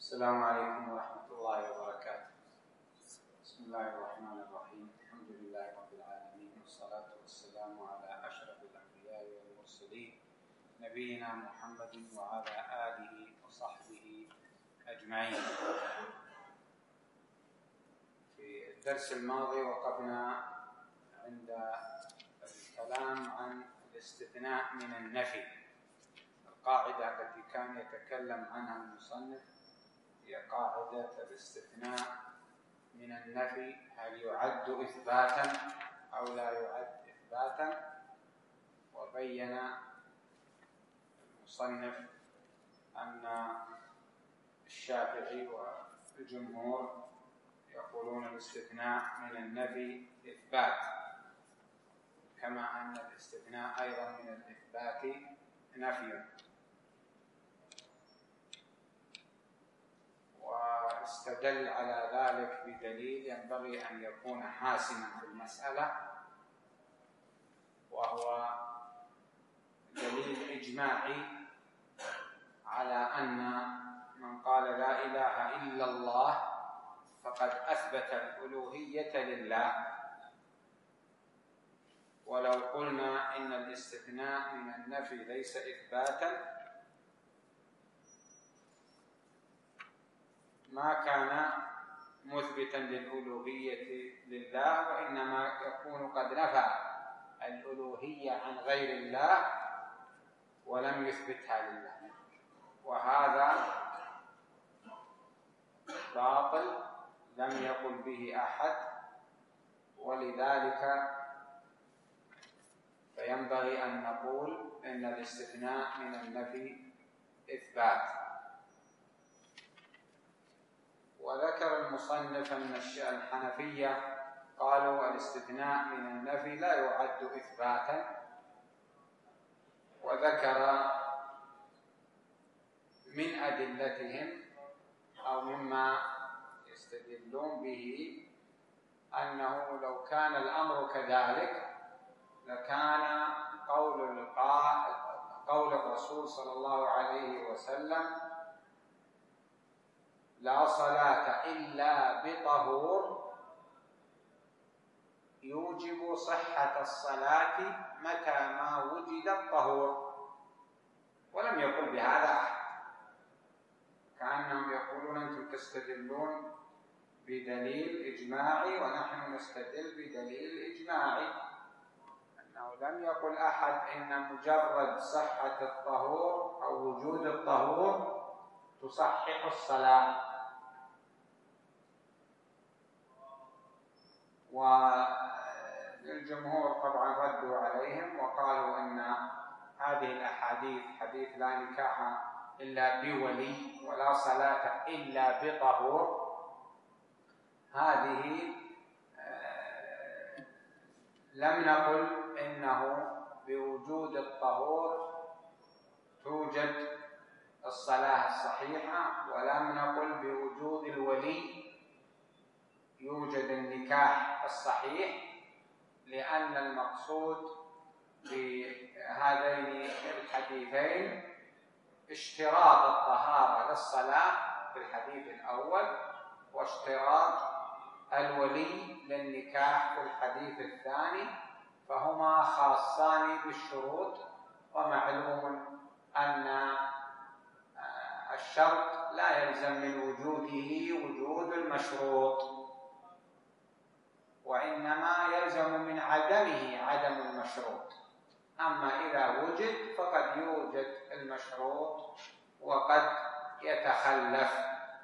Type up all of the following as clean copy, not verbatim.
السلام عليكم ورحمة الله وبركاته. بسم الله الرحمن الرحيم. الحمد لله رب العالمين، والصلاة والسلام على أشرف الأنبياء والمرسلين نبينا محمد وعلى آله وصحبه أجمعين. في الدرس الماضي وقفنا عند الكلام عن الاستثناء من النفي. القاعدة التي كان يتكلم عنها المصنف هي قاعدة الاستثناء من النفي، هل يعد إثباتا أو لا يعد إثباتا؟ وبين المصنف أن الشافعي والجمهور يقولون الاستثناء من النفي إثبات، كما أن الاستثناء أيضا من الإثبات نفي. واستدل على ذلك بدليل ينبغي أن يكون حاسما في المسألة، وهو دليل إجماعي على أن من قال لا إله إلا الله فقد أثبت الألوهية لله. ولو قلنا إن الاستثناء من النفي ليس إثباتا ما كان مثبتا للألوهية لله، وإنما يكون قد نفى الألوهية عن غير الله ولم يثبتها لله، وهذا باطل لم يقل به أحد. ولذلك فينبغي أن نقول إن الاستثناء من النفي إثبات. وذكر المصنف أن الحنفية قالوا الاستثناء من النفي لا يعد إثباتا، وذكر من أدلتهم أو مما يستدلون به أنه لو كان الأمر كذلك لكان قول الرسول صلى الله عليه وسلم لا صلاة إلا بطهور يوجب صحة الصلاة متى ما وجد الطهور، ولم يقل بهذا أحد. كأنهم يقولون أنتم تستدلون بدليل إجماعي ونحن نستدل بدليل إجماعي، أنه لم يقل أحد إن مجرد صحة الطهور أو وجود الطهور تصحح الصلاة. والجمهور طبعا ردوا عليهم وقالوا أن هذه الأحاديث، حديث لا نكاح إلا بولي ولا صلاة إلا بطهور، هذه لم نقل إنه بوجود الطهور توجد الصلاة الصحيحة، ولم نقل بوجود الولي يوجد النكاح الصحيح، لأن المقصود بهذين الحديثين اشتراط الطهارة للصلاة في الحديث الأول، واشتراط الولي للنكاح في الحديث الثاني، فهما خاصان بالشروط. ومعلوم أن الشرط لا يلزم من وجوده وجود المشروط، وإنما يلزم من عدمه عدم المشروط. أما إذا وجد فقد يوجد المشروط وقد يتخلف.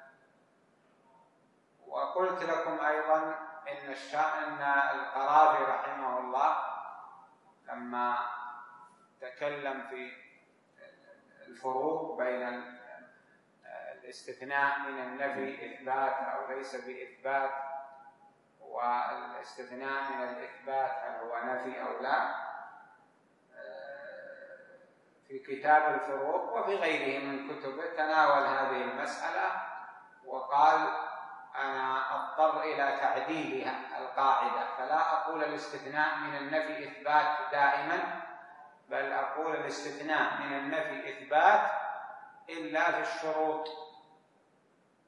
وقلت لكم أيضا إن القرافي رحمه الله لما تكلم في الفروق بين الاستثناء من النفي إثبات أو ليس بإثبات، والاستثناء من الإثبات هل هو نفي أو لا، في كتاب الفروق وفي غيره من كتبه تناول هذه المسألة وقال أنا أضطر إلى تعديل القاعدة، فلا أقول الاستثناء من النفي إثبات دائما، بل أقول الاستثناء من النفي إثبات إلا في الشروط.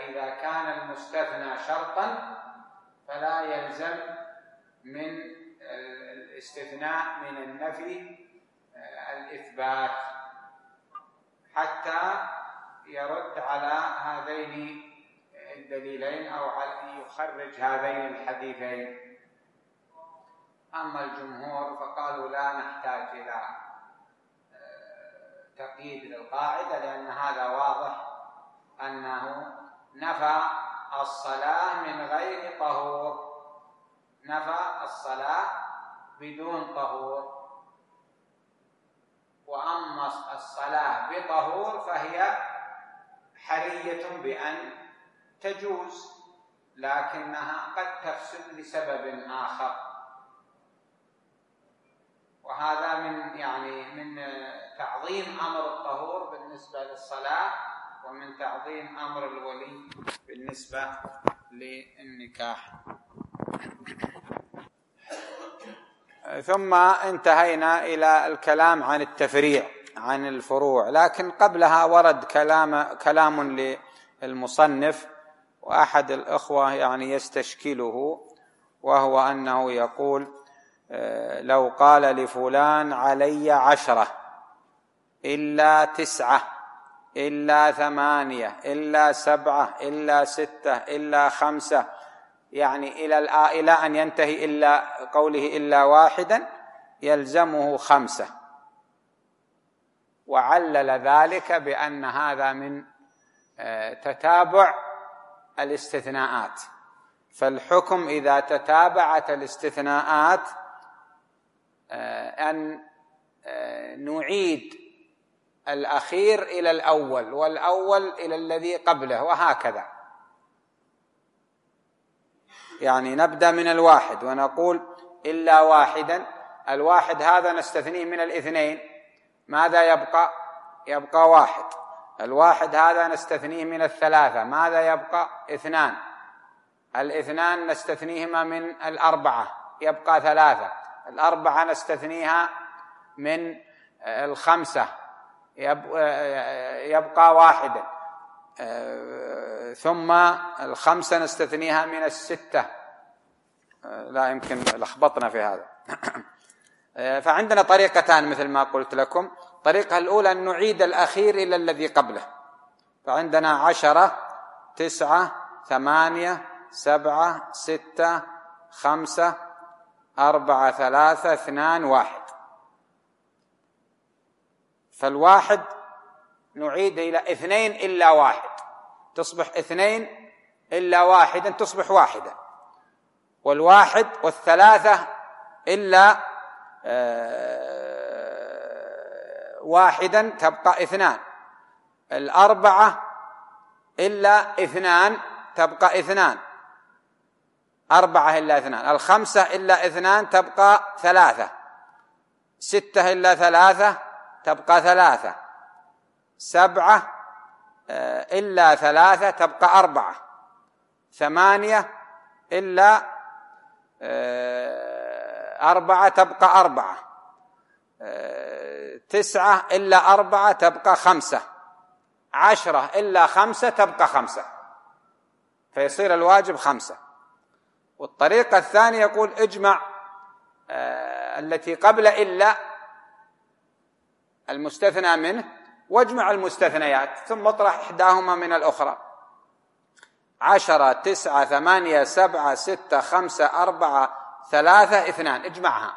فإذا كان المستثنى شرطا فلا يلزم من الاستثناء من النفي الإثبات حتى يرد على هذين الدليلين أو يخرج هذين الحديثين. أما الجمهور فقالوا لا نحتاج إلى تقييد للقاعدة، لأن هذا واضح أنه نفى الصلاة من غير طهور، نفى الصلاة بدون طهور. وأما الصلاة بطهور فهي حرية بأن تجوز، لكنها قد تفسد لسبب آخر. وهذا من تعظيم أمر الطهور بالنسبة للصلاة، ومن تعظيم أمر الولي بالنسبة للنكاح. ثم انتهينا إلى الكلام عن التفريع، عن الفروع، لكن قبلها ورد كلام للمصنف وأحد الإخوة يستشكله، وهو أنه يقول: لو قال لفلان علي 10 إلا 9 إلا 8 إلا 7 إلا 6 إلا 5، إلى أن ينتهي إلا قوله إلا واحدا، يلزمه 5، وعلل ذلك بأن هذا من تتابع الاستثناءات. فالحكم إذا تتابعت الاستثناءات أن نعيد الأخير إلى الأول، والأول إلى الذي قبله، وهكذا. نبدأ من الواحد ونقول إلا واحدا، الواحد هذا نستثنيه من الاثنين، ماذا يبقى؟ يبقى واحد. الواحد هذا نستثنيه من الثلاثة، ماذا يبقى؟ 2. الاثنان نستثنيهما من 4، يبقى 3. 4 نستثنيها من 5، يبقى 1. ثم 5 نستثنيها من 6. لا يمكن لخبطنا في هذا. فعندنا طريقتان مثل ما قلت لكم. الطريقة الأولى أن نعيد الأخير إلى الذي قبله، فعندنا 10 9 8 7 6 5 4 3 2 1. فالواحد نعيد إلى 2 إلا 1، تصبح 2 إلا 1 تصبح 1. والواحد والثلاثة إلا 1 تبقى 2. 4 إلا 2 تبقى 2. 4 إلا 2. 5 إلا 2 تبقى 3. 6 إلا 3 تبقى 3. 7 إلا 3 تبقى 4. 8 إلا 4 تبقى 4. 9 إلا 4 تبقى 5. 10 إلا 5 تبقى 5، فيصير الواجب 5. والطريقة الثانية يقول اجمع التي قبل إلا المستثنى منه، واجمع المستثنيات ثم اطرح إحداهما من الأخرى. 10 9 8 7 6 5 4 3 2، اجمعها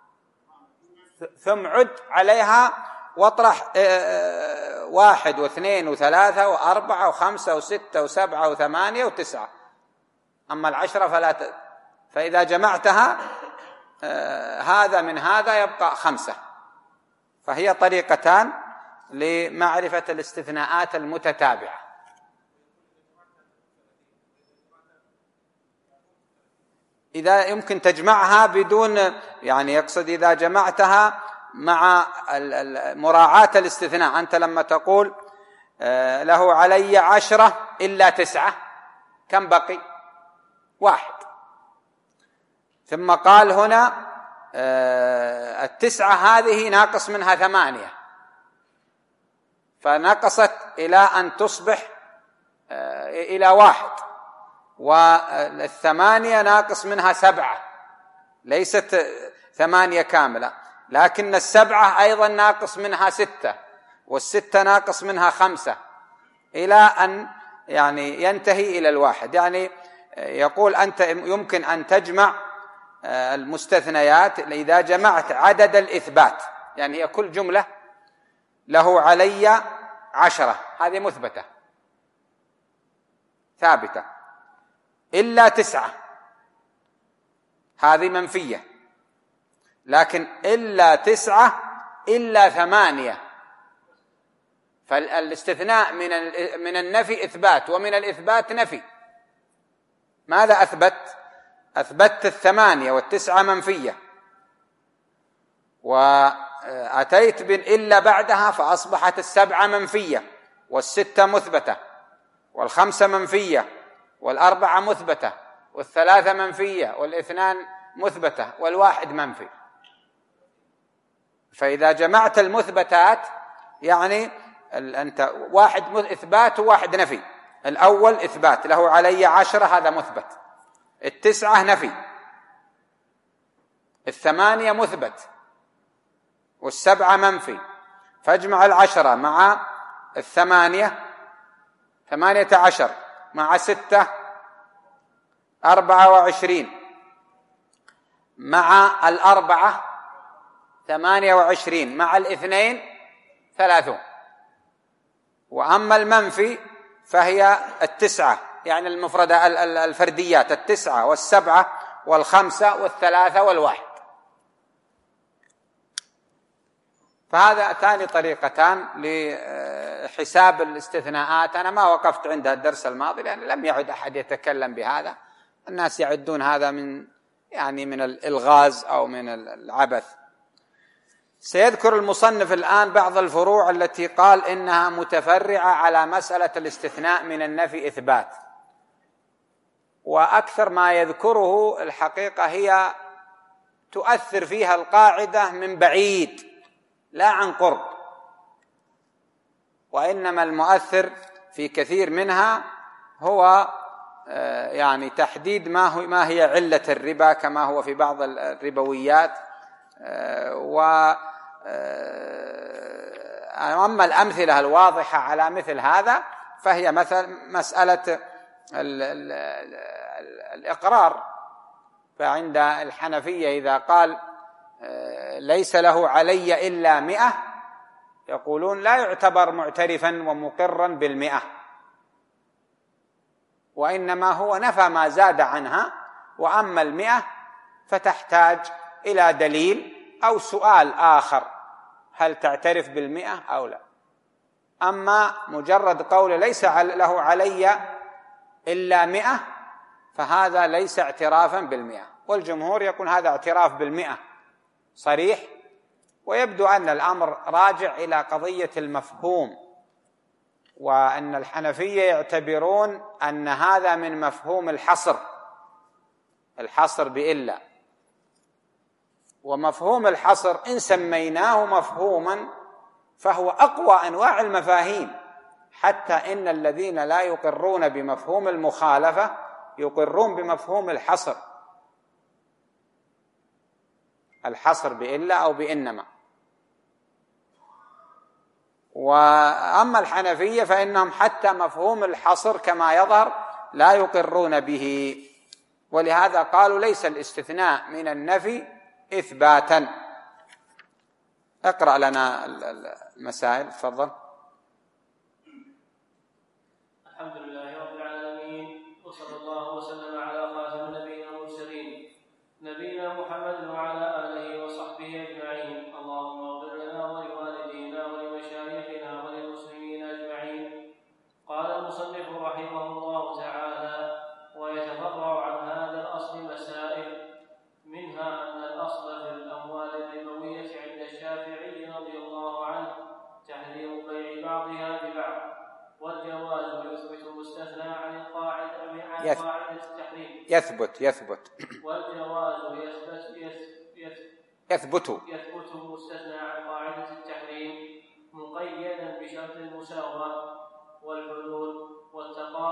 ثم عد عليها واطرح 1 و2 و3 و4 و5 و6 و7 و8 و9. أما 10 فلا فإذا جمعتها هذا من هذا يبقى 5. فهي طريقتان لمعرفة الاستثناءات المتتابعة. إذا يمكن تجمعها بدون يقصد إذا جمعتها مع مراعاة الاستثناء. أنت لما تقول له علي 10 إلا 9، كم بقي؟ 1. ثم قال هنا 9 هذه ناقص منها 8، فنقصت إلى أن تصبح إلى 1، والثمانية ناقص منها 7، ليست 8 كاملة، لكن 7 أيضا ناقص منها 6، وال6 ناقص منها 5، إلى أن يعني ينتهي إلى 1. يعني يقول أنت يمكن أن تجمع المستثنيات إذا جمعت عدد الإثبات، يعني هي كل جملة له علي 10، هذه مثبتة ثابتة، إلا 9 هذه منفية، لكن إلا 9 إلا 8، فالاستثناء من النفي إثبات، ومن الإثبات نفي. ماذا أثبت 8 و9 منفية، وأتيت بالإلا بعدها فأصبحت 7 منفية، وال6 مثبتة، وال5 منفية، وال4 مثبتة، وال3 منفية، وال2 مثبتة، وال1 منفي. فإذا جمعت المثبتات يعني أنت 1 إثبات و1 نفي. الأول إثبات له علي 10، هذا مثبت. 9 نفي، 8 مثبت، وال7 منفي. فاجمع 10 مع 8، 18 مع 6 24، مع 4 28، مع 2 30. وأما المنفي فهي 9، يعني المفردة الفرديات 9 و7 و5 و3 و1. فهذا ثاني طريقتان لحساب الاستثناءات. أنا ما وقفت عندها الدرس الماضي لأن لم يعد أحد يتكلم بهذا، الناس يعدون هذا من الإلغاز أو من العبث. سيذكر المصنف الآن بعض الفروع التي قال إنها متفرعة على مسألة الاستثناء من النفي إثبات، وأكثر ما يذكره الحقيقة هي تؤثر فيها القاعدة من بعيد لا عن قرب، وإنما المؤثر في كثير منها هو يعني تحديد ما هي علة الربا كما هو في بعض الربويات. وأما الأمثلة الواضحة على مثل هذا فهي مسألة الإقرار. فعند الحنفية إذا قال ليس له علي إلا 100، يقولون لا يعتبر معترفا ومقرا بال100، وإنما هو نفى ما زاد عنها. وأما 100 فتحتاج إلى دليل أو سؤال آخر، هل تعترف بال100 أو لا. أما مجرد قول ليس له علي إلا 100 فهذا ليس اعترافا بال100، والجمهور يقول هذا اعتراف بال100 صريح. ويبدو أن الأمر راجع إلى قضية المفهوم، وأن الحنفية يعتبرون أن هذا من مفهوم الحصر بإلا. ومفهوم الحصر إن سميناه مفهوما فهو أقوى أنواع المفاهيم، حتى إن الذين لا يقرون بمفهوم المخالفة يقرون بمفهوم الحصر بإلا أو بإنما. وأما الحنفية فإنهم حتى مفهوم الحصر كما يظهر لا يقرون به، ولهذا قالوا ليس الاستثناء من النفي إثباتا. اقرأ لنا المسائل، تفضل. الحمد لله رب العالمين، وصلى الله وسلم على خاتم نبينا المرسلين نبينا محمد وعلى آله وصحبه أجمعين. اللهم اغفر لنا ولوالدينا ولمشايخنا وللمسلمين أجمعين. قال المصنف رحمه الله تعالى: ويتفرع عن هذا الأصل مسائل، منها أن الأصل في الأموال الربوية عند الشافعي رضي الله عنه تحريم بيع بعضها ببعض، والجواز يثبت المستثنى عن قاعدة التحريم. يثبت والجواز يثبت المستثنى عن قاعدة التحريم، مقيدا بشرط المساواة والحلول والتقارب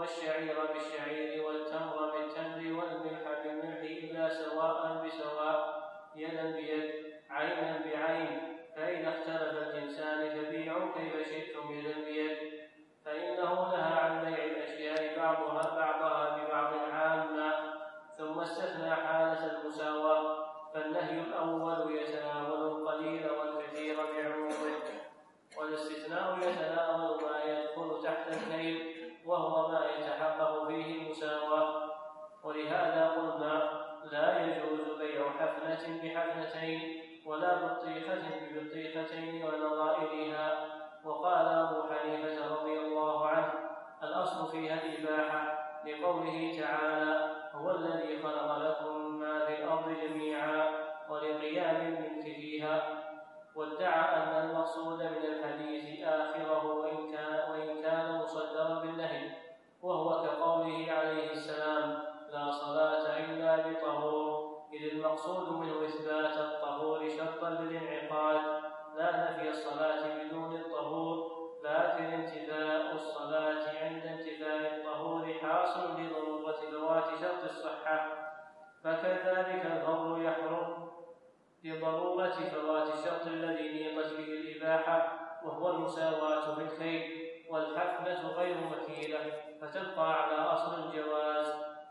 والشعير بالشعير والتمر بالتمر والملح بالملح إلا سواء بسواء يدا بيد عينا بعين، فإذا اختلف الجنسان فبيعوا كيف شئتم يدا بيد. فإنه نهى عن بيع الأشياء بعضها ببعض عاما، ثم استثنى حالة المساواة، فالنهي الأول يتناول القليل والكثير بعمومه، والاستثناء يتناول ما يدخل تحت الكيل وهو ما يتحقق فيه المساواة. ولهذا قلنا لا يجوز بيع حفنة بحفنتين ولا بطيخة ببطيختين ونظائرها. وقال أبو حنيفة رضي الله عنه: الأصل فيها الإباحة، لقوله تعالى: هو الذي خلق لكم ما في الأرض جميعا ولقيام الملك فيها. وادعى أن المقصود من الحديث آخره وإن كان مصدرا بالنهي، وهو كقوله عليه السلام: لا صلاة إلا بطهور، إذ المقصود منه إثبات الطهور شرطا للانعقاد، لا نفي الصلاة بدون الطهور، لكن انتفاء الصلاة عند انتفاء الطهور حاصل لضرورة فوات شرط الصحة، فكذلك الفضل يحرم لضرورة فوات الشرط الذي نيقت به الإباحة، وهو المساواة بالكيل، والحفنة غير مكيلة فتبقى على أصل الجواز.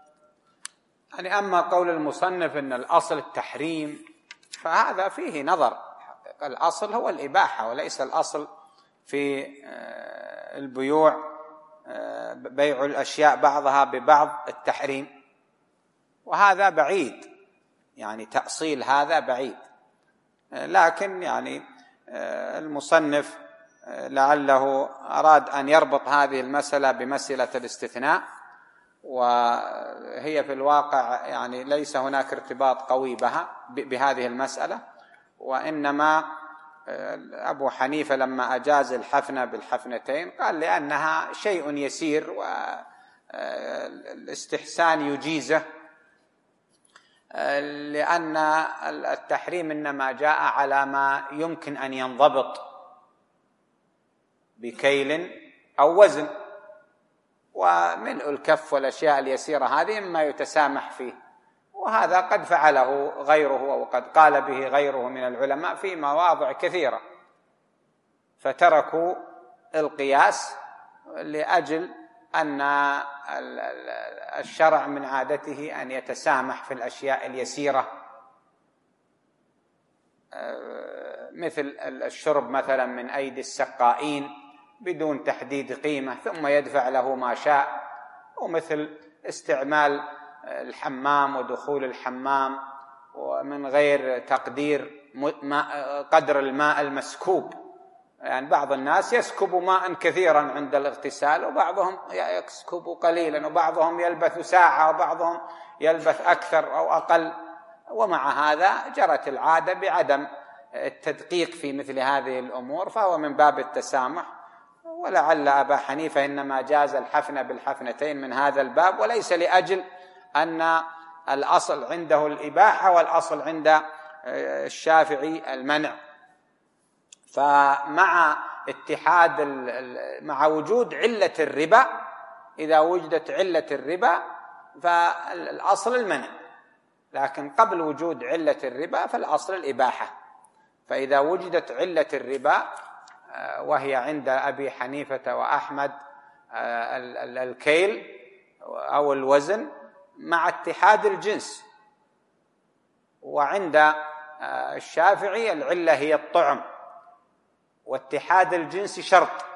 يعني أما قول المصنف أن الأصل التحريم فهذا فيه نظر، الأصل هو الإباحة وليس الأصل في البيوع بيع الأشياء بعضها ببعض التحريم، وهذا بعيد، يعني تأصيل هذا بعيد. لكن يعني المصنف لعله أراد أن يربط هذه المسألة بمسألة الاستثناء، وهي في الواقع يعني ليس هناك ارتباط قوي بهذه المسألة، وإنما أبو حنيفة لما أجاز الحفنة بالحفنتين قال لأنها شيء يسير والاستحسان يجيزه، لأن التحريم إنما جاء على ما يمكن أن ينضبط بكيل أو وزن، وملء الكف والأشياء اليسيرة هذه مما يتسامح فيه، وهذا قد فعله غيره وقد قال به غيره من العلماء في مواضع كثيرة، فتركوا القياس لأجل أن الشرع من عادته أن يتسامح في الأشياء اليسيرة، مثل الشرب مثلا من أيدي السقائين بدون تحديد قيمة ثم يدفع له ما شاء، ومثل استعمال الحمام ودخول الحمام ومن غير تقدير قدر الماء المسكوب، يعني بعض الناس يسكب ماء كثيرا عند الاغتسال وبعضهم يسكب قليلا، وبعضهم يلبث ساعة وبعضهم يلبث أكثر أو أقل، ومع هذا جرت العادة بعدم التدقيق في مثل هذه الأمور، فهو من باب التسامح. ولعل أبا حنيفة إنما جاز الحفنة بالحفنتين من هذا الباب، وليس لأجل أن الأصل عنده الإباحة والأصل عند الشافعي المنع. فمع مع وجود علة الربا، إذا وجدت علة الربا فالأصل المنع، لكن قبل وجود علة الربا فالأصل الإباحة. فإذا وجدت علة الربا وهي عند أبي حنيفة وأحمد الكيل أو الوزن مع اتحاد الجنس، وعند الشافعي العلة هي الطعم واتحاد الجنس شرط.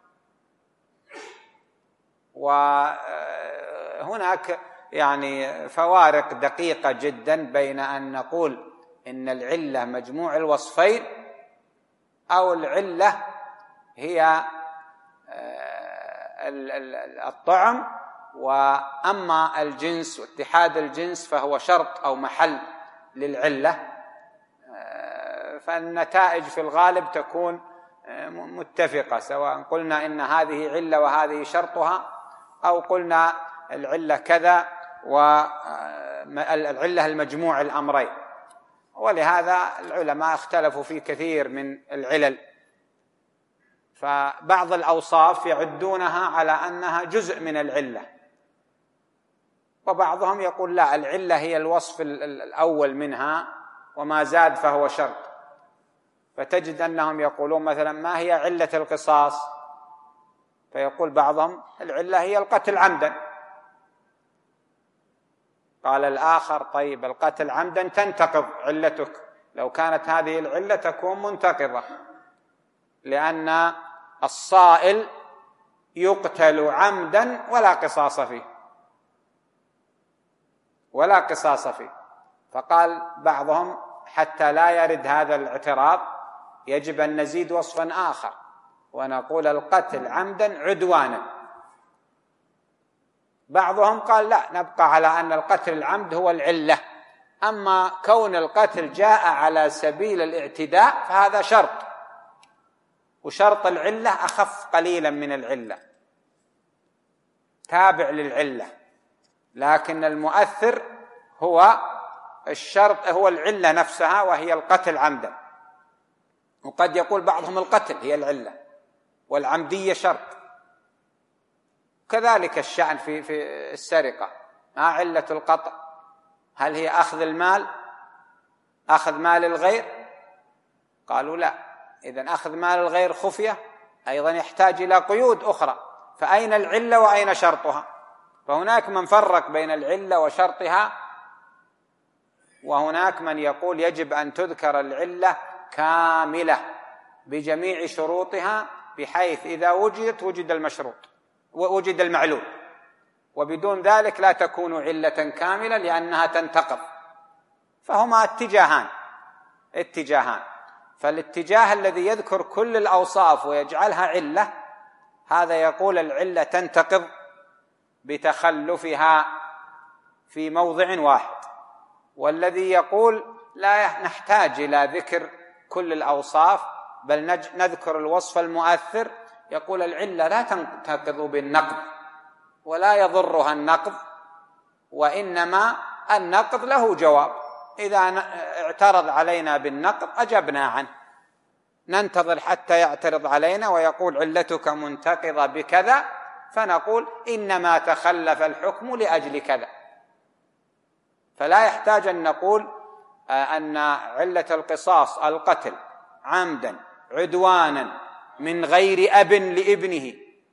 وهناك يعني فوارق دقيقة جدا بين أن نقول إن العلة مجموع الوصفين أو العلة هي الطعم، وأما الجنس واتحاد الجنس فهو شرط أو محل للعلة، فالنتائج في الغالب تكون متفقة، سواء قلنا إن هذه علة وهذه شرطها، أو قلنا العلة كذا والعلة المجموع الأمرين. ولهذا العلماء اختلفوا في كثير من العلل، فبعض الأوصاف يعدونها على أنها جزء من العلة، وبعضهم يقول لا، العلة هي الوصف الأول منها وما زاد فهو شرط. فتجد أنهم يقولون مثلا ما هي علة القصاص؟ فيقول بعضهم العلة هي القتل عمدا. قال الآخر طيب القتل عمدا تنتقض علتك، لو كانت هذه العلة تكون منتقضة، لأن الصائل يقتل عمدا ولا قصاص فيه. فقال بعضهم حتى لا يرد هذا الاعتراض يجب أن نزيد وصفا آخر ونقول القتل عمدا عدوانا. بعضهم قال لا، نبقى على أن القتل العمد هو العلة، أما كون القتل جاء على سبيل الاعتداء فهذا شرط، وشرط العلة أخف قليلا من العلة، تابع للعلة، لكن المؤثر هو الشرط، هو العلة نفسها وهي القتل عمدا. وقد يقول بعضهم القتل هي العلة والعمدية شرط. كذلك الشأن في السرقة، ما علة القطع؟ هل هي أخذ المال، أخذ مال الغير؟ قالوا لا، إذن أخذ مال الغير خفية أيضا يحتاج إلى قيود أخرى، فأين العلة وأين شرطها؟ فهناك من فرق بين العلة وشرطها، وهناك من يقول يجب أن تذكر العلة كاملة بجميع شروطها، بحيث إذا وجدت وجد المشروط ووجد المعلول، وبدون ذلك لا تكون علة كاملة لأنها تنتقض. فهما اتجاهان. فالاتجاه الذي يذكر كل الأوصاف ويجعلها علة، هذا يقول العلة تنتقض بتخلفها في موضع واحد، والذي يقول لا نحتاج إلى ذكر كل الأوصاف بل نذكر الوصف المؤثر، يقول العلة لا تنتقض بالنقض ولا يضرها النقض، وإنما النقض له جواب، إذا اعترض علينا بالنقض أجبنا عنه، ننتظر حتى يعترض علينا ويقول علتك منتقضة بكذا، فنقول إنما تخلف الحكم لأجل كذا. فلا يحتاج أن نقول أن علة القصاص القتل عمدا عدوانا من غير أب لابنه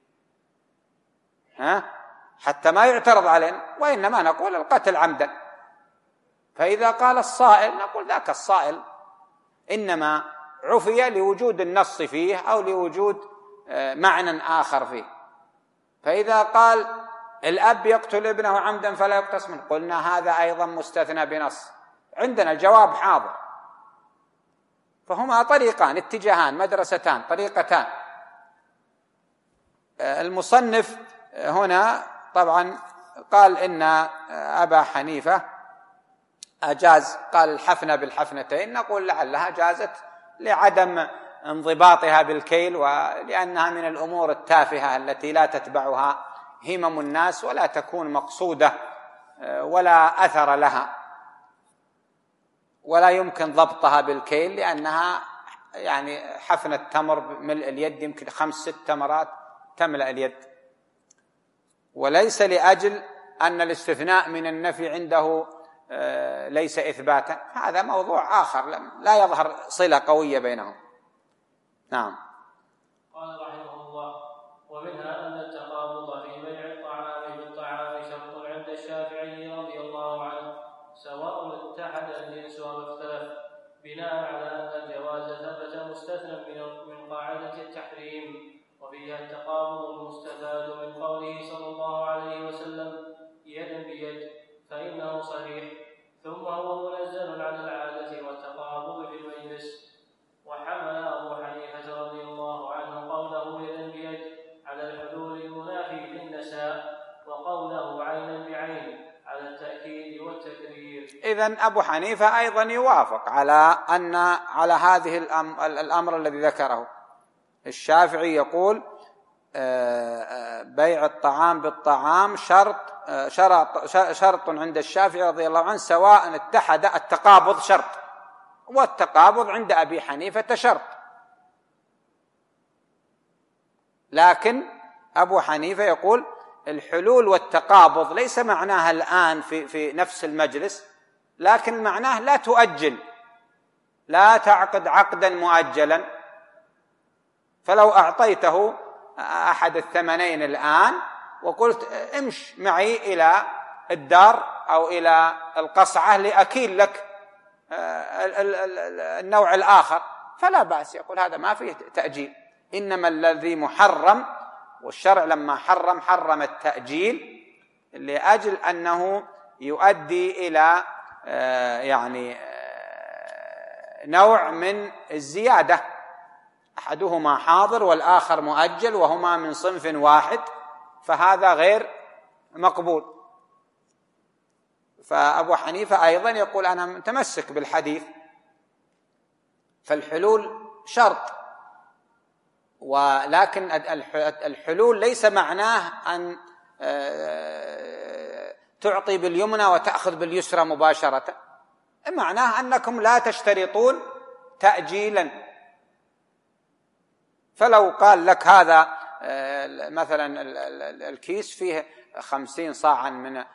حتى ما يعترض علينا، وإنما نقول القتل عمدا. فإذا قال الصائل نقول ذاك الصائل إنما عفي لوجود النص فيه أو لوجود معنى آخر فيه. فإذا قال الأب يقتل ابنه عمدا فلا يقتص منه، قلنا هذا أيضا مستثنى بنص، عندنا الجواب حاضر. فهما طريقان، اتجاهان، مدرستان، طريقتان. المصنف هنا طبعا قال إن أبا حنيفة أجاز، قال الحفنة بالحفنتين، نقول لعلها جازت لعدم انضباطها بالكيل، ولأنها من الأمور التافهة التي لا تتبعها همم الناس ولا تكون مقصودة ولا أثر لها، ولا يمكن ضبطها بالكيل، لأنها يعني حفنة تمر بملء اليد يمكن 5-6 تمرات تملأ اليد، وليس لأجل أن الاستثناء من النفي عنده ليس إثباتا، هذا موضوع آخر لا يظهر صلة قوية بينهم. نعم. قال رحمه الله: ومنها أن التقابض في بيع الطعام بالطعام شرط عند الشافعي رضي الله عنه، سواء اتحد الجنس أو اختلف، بناء على أن الجواز ثبت مستثنى من قاعدة التحريم، وفيها التقابض المستفاد من قوله صلى الله عليه وسلم: يدا بيد، فإنه صريح، ثم هو منزل عن العادة والتقابض في المجلس. وحمل أبو حنيفة رضي الله عنه قوله يدا بيد على الحلول المنافي للنساء، وقوله عينا بعين على التأكيد والتكرير. إذن أبو حنيفة أيضا يوافق على هذه الأمر الذي ذكره. الشافعي يقول بيع الطعام بالطعام شرط عند الشافعي رضي الله عنه، سواء اتحد، التقابض شرط، والتقابض عند أبي حنيفة شرط. لكن أبو حنيفة يقول الحلول والتقابض ليس معناها الآن في نفس المجلس، لكن معناه لا تؤجل، لا تعقد عقدا مؤجلا. فلو أعطيته أحد الثمنين الآن وقلت امش معي إلى الدار أو إلى القصعة لأكيل لك النوع الآخر، فلا بأس، يقول هذا ما فيه تأجيل. إنما الذي محرم، والشرع لما حرم التأجيل لأجل أنه يؤدي إلى يعني نوع من الزيادة، أحدهما حاضر والآخر مؤجل وهما من صنف واحد، فهذا غير مقبول. فأبو حنيفة أيضا يقول أنا متمسك بالحديث، فالحلول شرط، ولكن الحلول ليس معناه أن تعطي باليمنى وتأخذ باليسرى مباشرة، معناه أنكم لا تشترطون تأجيلا. فلو قال لك هذا مثلا الكيس فيه 50 صاعا من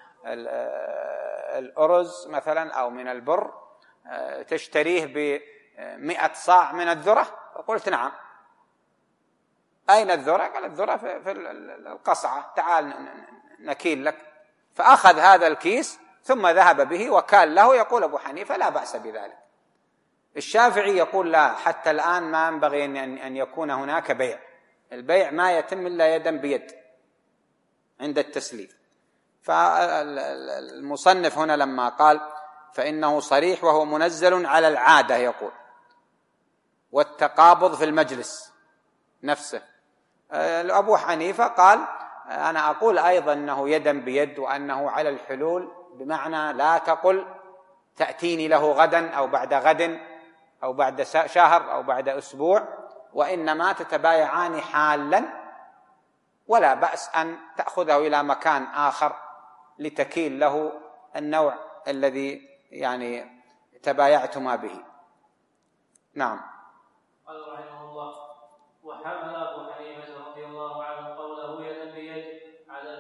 الأرز مثلا أو من البر، تشتريه ب100 صاع من الذرة، قلت نعم. أين الذرة؟ قال الذرة في القصعة، تعال نكيل لك. فأخذ هذا الكيس ثم ذهب به وكال له. يقول أبو حنيفة لا بأس بذلك. الشافعي يقول لا، حتى الآن ما ينبغي أن يكون هناك بيع، البيع ما يتم إلا يدا بيد عند التسليم. فالمصنف هنا لما قال فإنه صريح وهو منزل على العادة، يقول والتقابض في المجلس نفسه. أبو حنيفة قال أنا أقول أيضا أنه يدا بيد، وأنه على الحلول، بمعنى لا تقل تأتيني له غدا أو بعد غد أو بعد شهر أو بعد أسبوع، وإنما تتبايعان حالا، ولا بأس أن تأخذه إلى مكان آخر لتكيل له النوع الذي يعني تبايعتما به. نعم. قال رحمه الله: وحمل أبو حنيفة رضي الله عنه قوله يدا بيد على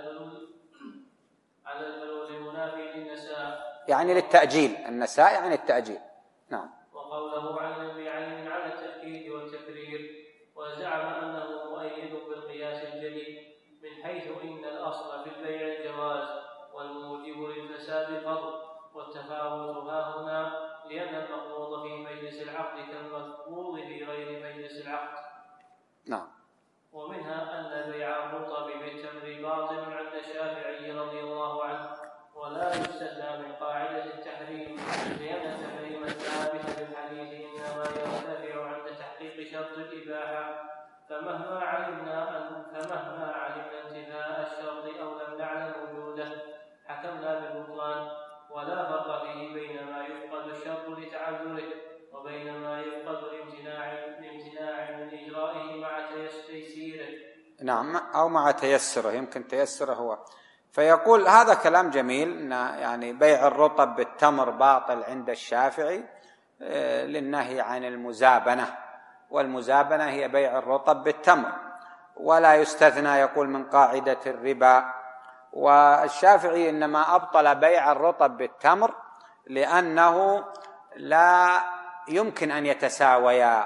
الحلول المنافي للنساء، يعني للتأجيل، النساء يعني التأجيل. نعم. وقوله عين بعين على التأكيد والتكرير، وزعم أنه مؤيد بالقياس الجلي، من حيث إن الأصل في البيع الجواز والموجب للفساد الفضل، والتفاوت ها هنا لأن المقبوض في مجلس العقد كالمقبوض في غير مجلس العقد. نعم. ومنها أن بيع الرطب بالتمر باطل عند الشافعي رضي الله عنه، ولا يستثنى من قاعدة التحريم، لأن التحريم الثابت بالحديث إنما يرتفع عند تحقيق شرط الإباحة، فمهما علمنا انتفاء الشرط أو لم نعلم وجوده حكمنا بالبطلان، ولا فرق فيه بين ما يفقد الشرط لتعذره وبين ما يفقد الامتناع من إجرائه مع تيسيره. نعم، أو مع تيسره، يمكن تيسره هو. فيقول هذا كلام جميل، إن يعني بيع الرطب بالتمر باطل عند الشافعي للنهي عن المزابنة، والمزابنة هي بيع الرطب بالتمر، ولا يستثنى يقول من قاعدة الربا. والشافعي إنما أبطل بيع الرطب بالتمر لأنه لا يمكن أن يتساويا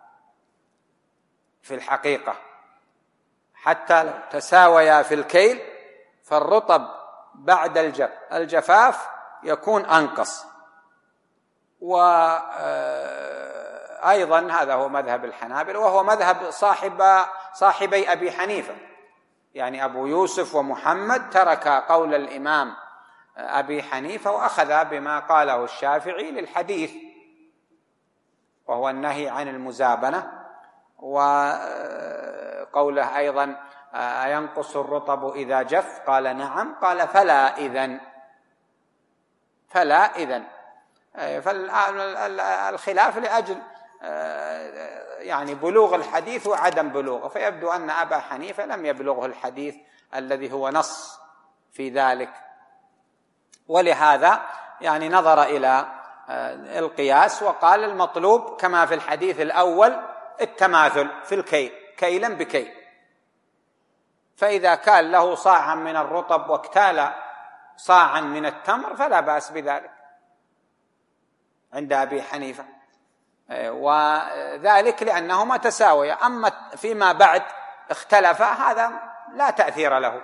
في الحقيقة، حتى لو تساويا في الكيل فالرطب بعد الجفاف يكون أنقص. وأيضا هذا هو مذهب الحنابلة، وهو مذهب صاحبي أبي حنيفة، يعني أبو يوسف ومحمد ترك قول الإمام أبي حنيفة وأخذ بما قاله الشافعي للحديث، وهو النهي عن المزابنة. وقوله أيضا أينقص الرطب إذا جف؟ قال نعم. قال فلا إذن. فالخلاف لأجل يعني بلوغ الحديث وعدم بلوغه، فيبدو أن أبا حنيفة لم يبلغه الحديث الذي هو نص في ذلك، ولهذا يعني نظر إلى القياس وقال المطلوب كما في الحديث الأول التماثل في الكيل، كيلا بكيل، فإذا كان له صاعا من الرطب واكتال صاعا من التمر فلا بأس بذلك عند أبي حنيفة، وذلك لأنهما تساويا. أما فيما بعد اختلفا هذا لا تأثير له،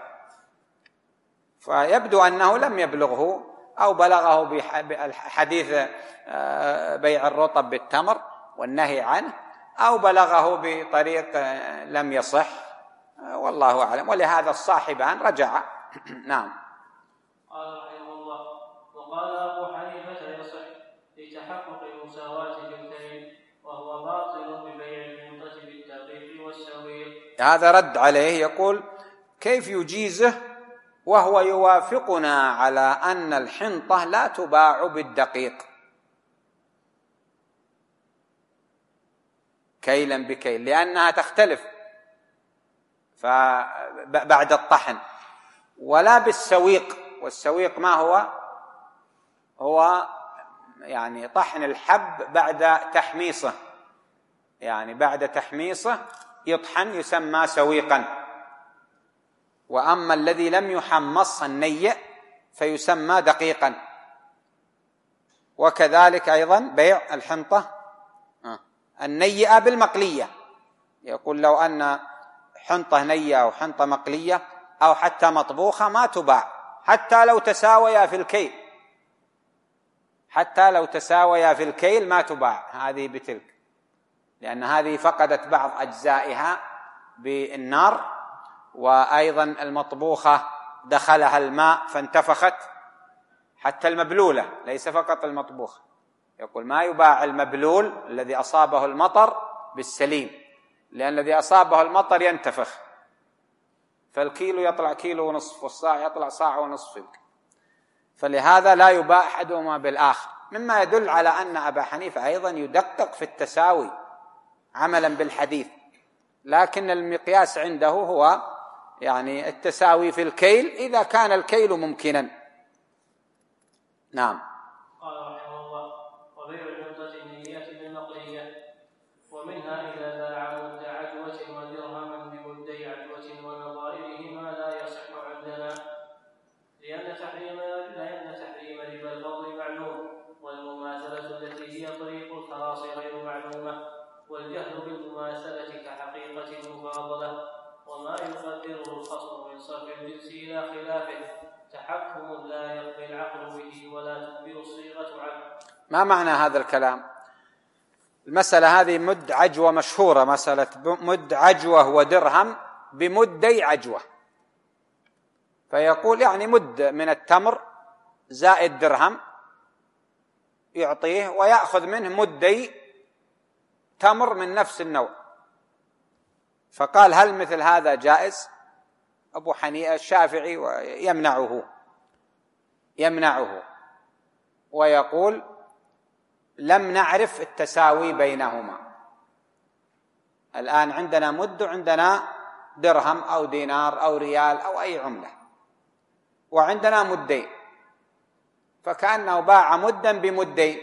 فيبدو أنه لم يبلغه أو بلغه بحديث بيع الرطب بالتمر والنهي عنه، أو بلغه بطريق لم يصح، والله أعلم. ولهذا الصاحبان رجعا. نعم. قال رحمه الله: وقال أبو حنيفة يصح لتحقق المساواة في الكيل، وهو باطل ببيع الحنطة بالدقيق والسويق. هذا رد عليه، يقول: كيف يجيزه وهو يوافقنا على أن الحنطة لا تباع بالدقيق كيلا بكيل، لأنها تختلف بعد الطحن، ولا بالسويق. والسويق ما هو يعني طحن الحب بعد تحميصه، يعني بعد تحميصه يطحن يسمى سويقا، وأما الذي لم يحمص النيء فيسمى دقيقا. وكذلك أيضا بيع الحنطة النيئة بالمقلية، يقول لو أن حنطة نيئة أو حنطة مقلية أو حتى مطبوخة ما تباع حتى لو تساويا في الكيل، حتى لو تساويا في الكيل ما تباع هذه بتلك، لأن هذه فقدت بعض أجزائها بالنار، وأيضا المطبوخة دخلها الماء فانتفخت، حتى المبلولة ليس فقط المطبوخة. يقول ما يباع المبلول الذي أصابه المطر بالسليم، لأن الذي أصابه المطر ينتفخ، فالكيلو يطلع كيلو ونصف والصاع يطلع صاع ونصف، فلهذا لا يباع أحدهما بالآخر، مما يدل على أن أبا حنيفة أيضا يدقق في التساوي عملا بالحديث، لكن المقياس عنده هو يعني التساوي في الكيل إذا كان الكيل ممكنا. نعم. قال رحمه الله: وبيع الحنطة النية بالمقلية، ومنها إذا باع مد عجوة ودرهما بمدي عجوة ونظائرهما لا يصح عندنا، لأن تحريم ربا الفضل معلوم، والمماثلة التي هي طريق الخلاص غير معلومة، والجهل بالمماثلة كحقيقة المفاضلة، وما يقدره الخصم من صرف الجنس إلى خلافه تحكم لا يقضي العقل به ولا تنبئ الصيغة عنه. ما معنى هذا الكلام؟ المسألة هذه مد عجوة مشهورة، مسألة مد عجوة ودرهم بمدي عجوة، فيقول يعني مد من التمر زائد درهم يعطيه، ويأخذ منه مدي تمر من نفس النوع. فقال هل مثل هذا جائز؟ أبو حنيفة الشافعي يمنعه ويقول لم نعرف التساوي بينهما. الآن عندنا مد وعندنا درهم أو دينار أو ريال أو أي عملة، وعندنا مدين، فكأنه باع مدا بمدين،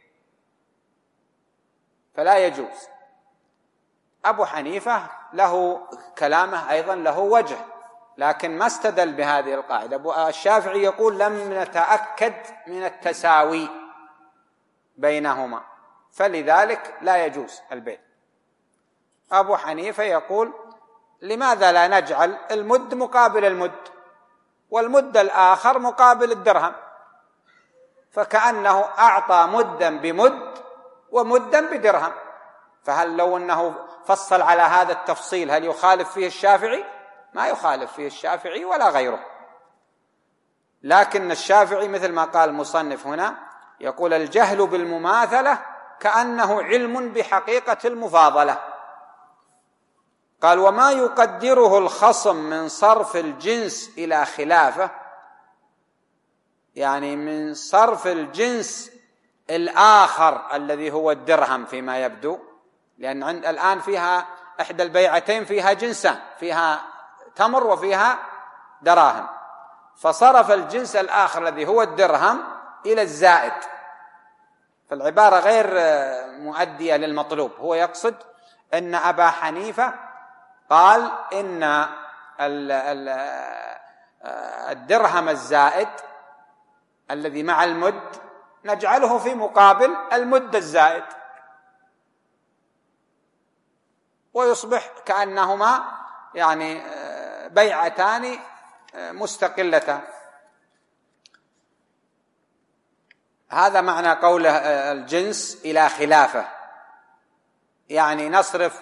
فلا يجوز. أبو حنيفة له كلامه أيضا له وجه، لكن ما استدل بهذه القاعدة. أبو الشافعي يقول لم نتأكد من التساوي بينهما، فلذلك لا يجوز البيع. أبو حنيفة يقول لماذا لا نجعل المد مقابل المد والمد الآخر مقابل الدرهم، فكأنه أعطى مدا بمد ومدا بدرهم. فهل لو أنه فصل على هذا التفصيل هل يخالف فيه الشافعي؟ ما يخالف فيه الشافعي ولا غيره. لكن الشافعي مثل ما قال المصنف هنا يقول الجهل بالمماثلة كأنه علم بحقيقة المفاضلة. قال وما يقدره الخصم من صرف الجنس إلى خلافه، يعني من صرف الجنس الآخر الذي هو الدرهم فيما يبدو، لأن الآن فيها إحدى البيعتين فيها جنسان، فيها تمر وفيها دراهم، فصرف الجنس الآخر الذي هو الدرهم إلى الزائد، فالعبارة غير مؤدية للمطلوب. هو يقصد أن أبا حنيفة قال إن الدرهم الزائد الذي مع المد نجعله في مقابل المد الزائد، ويصبح كأنهما يعني بيعتان مستقلتان. هذا معنى قوله الجنس إلى خلافه، يعني نصرف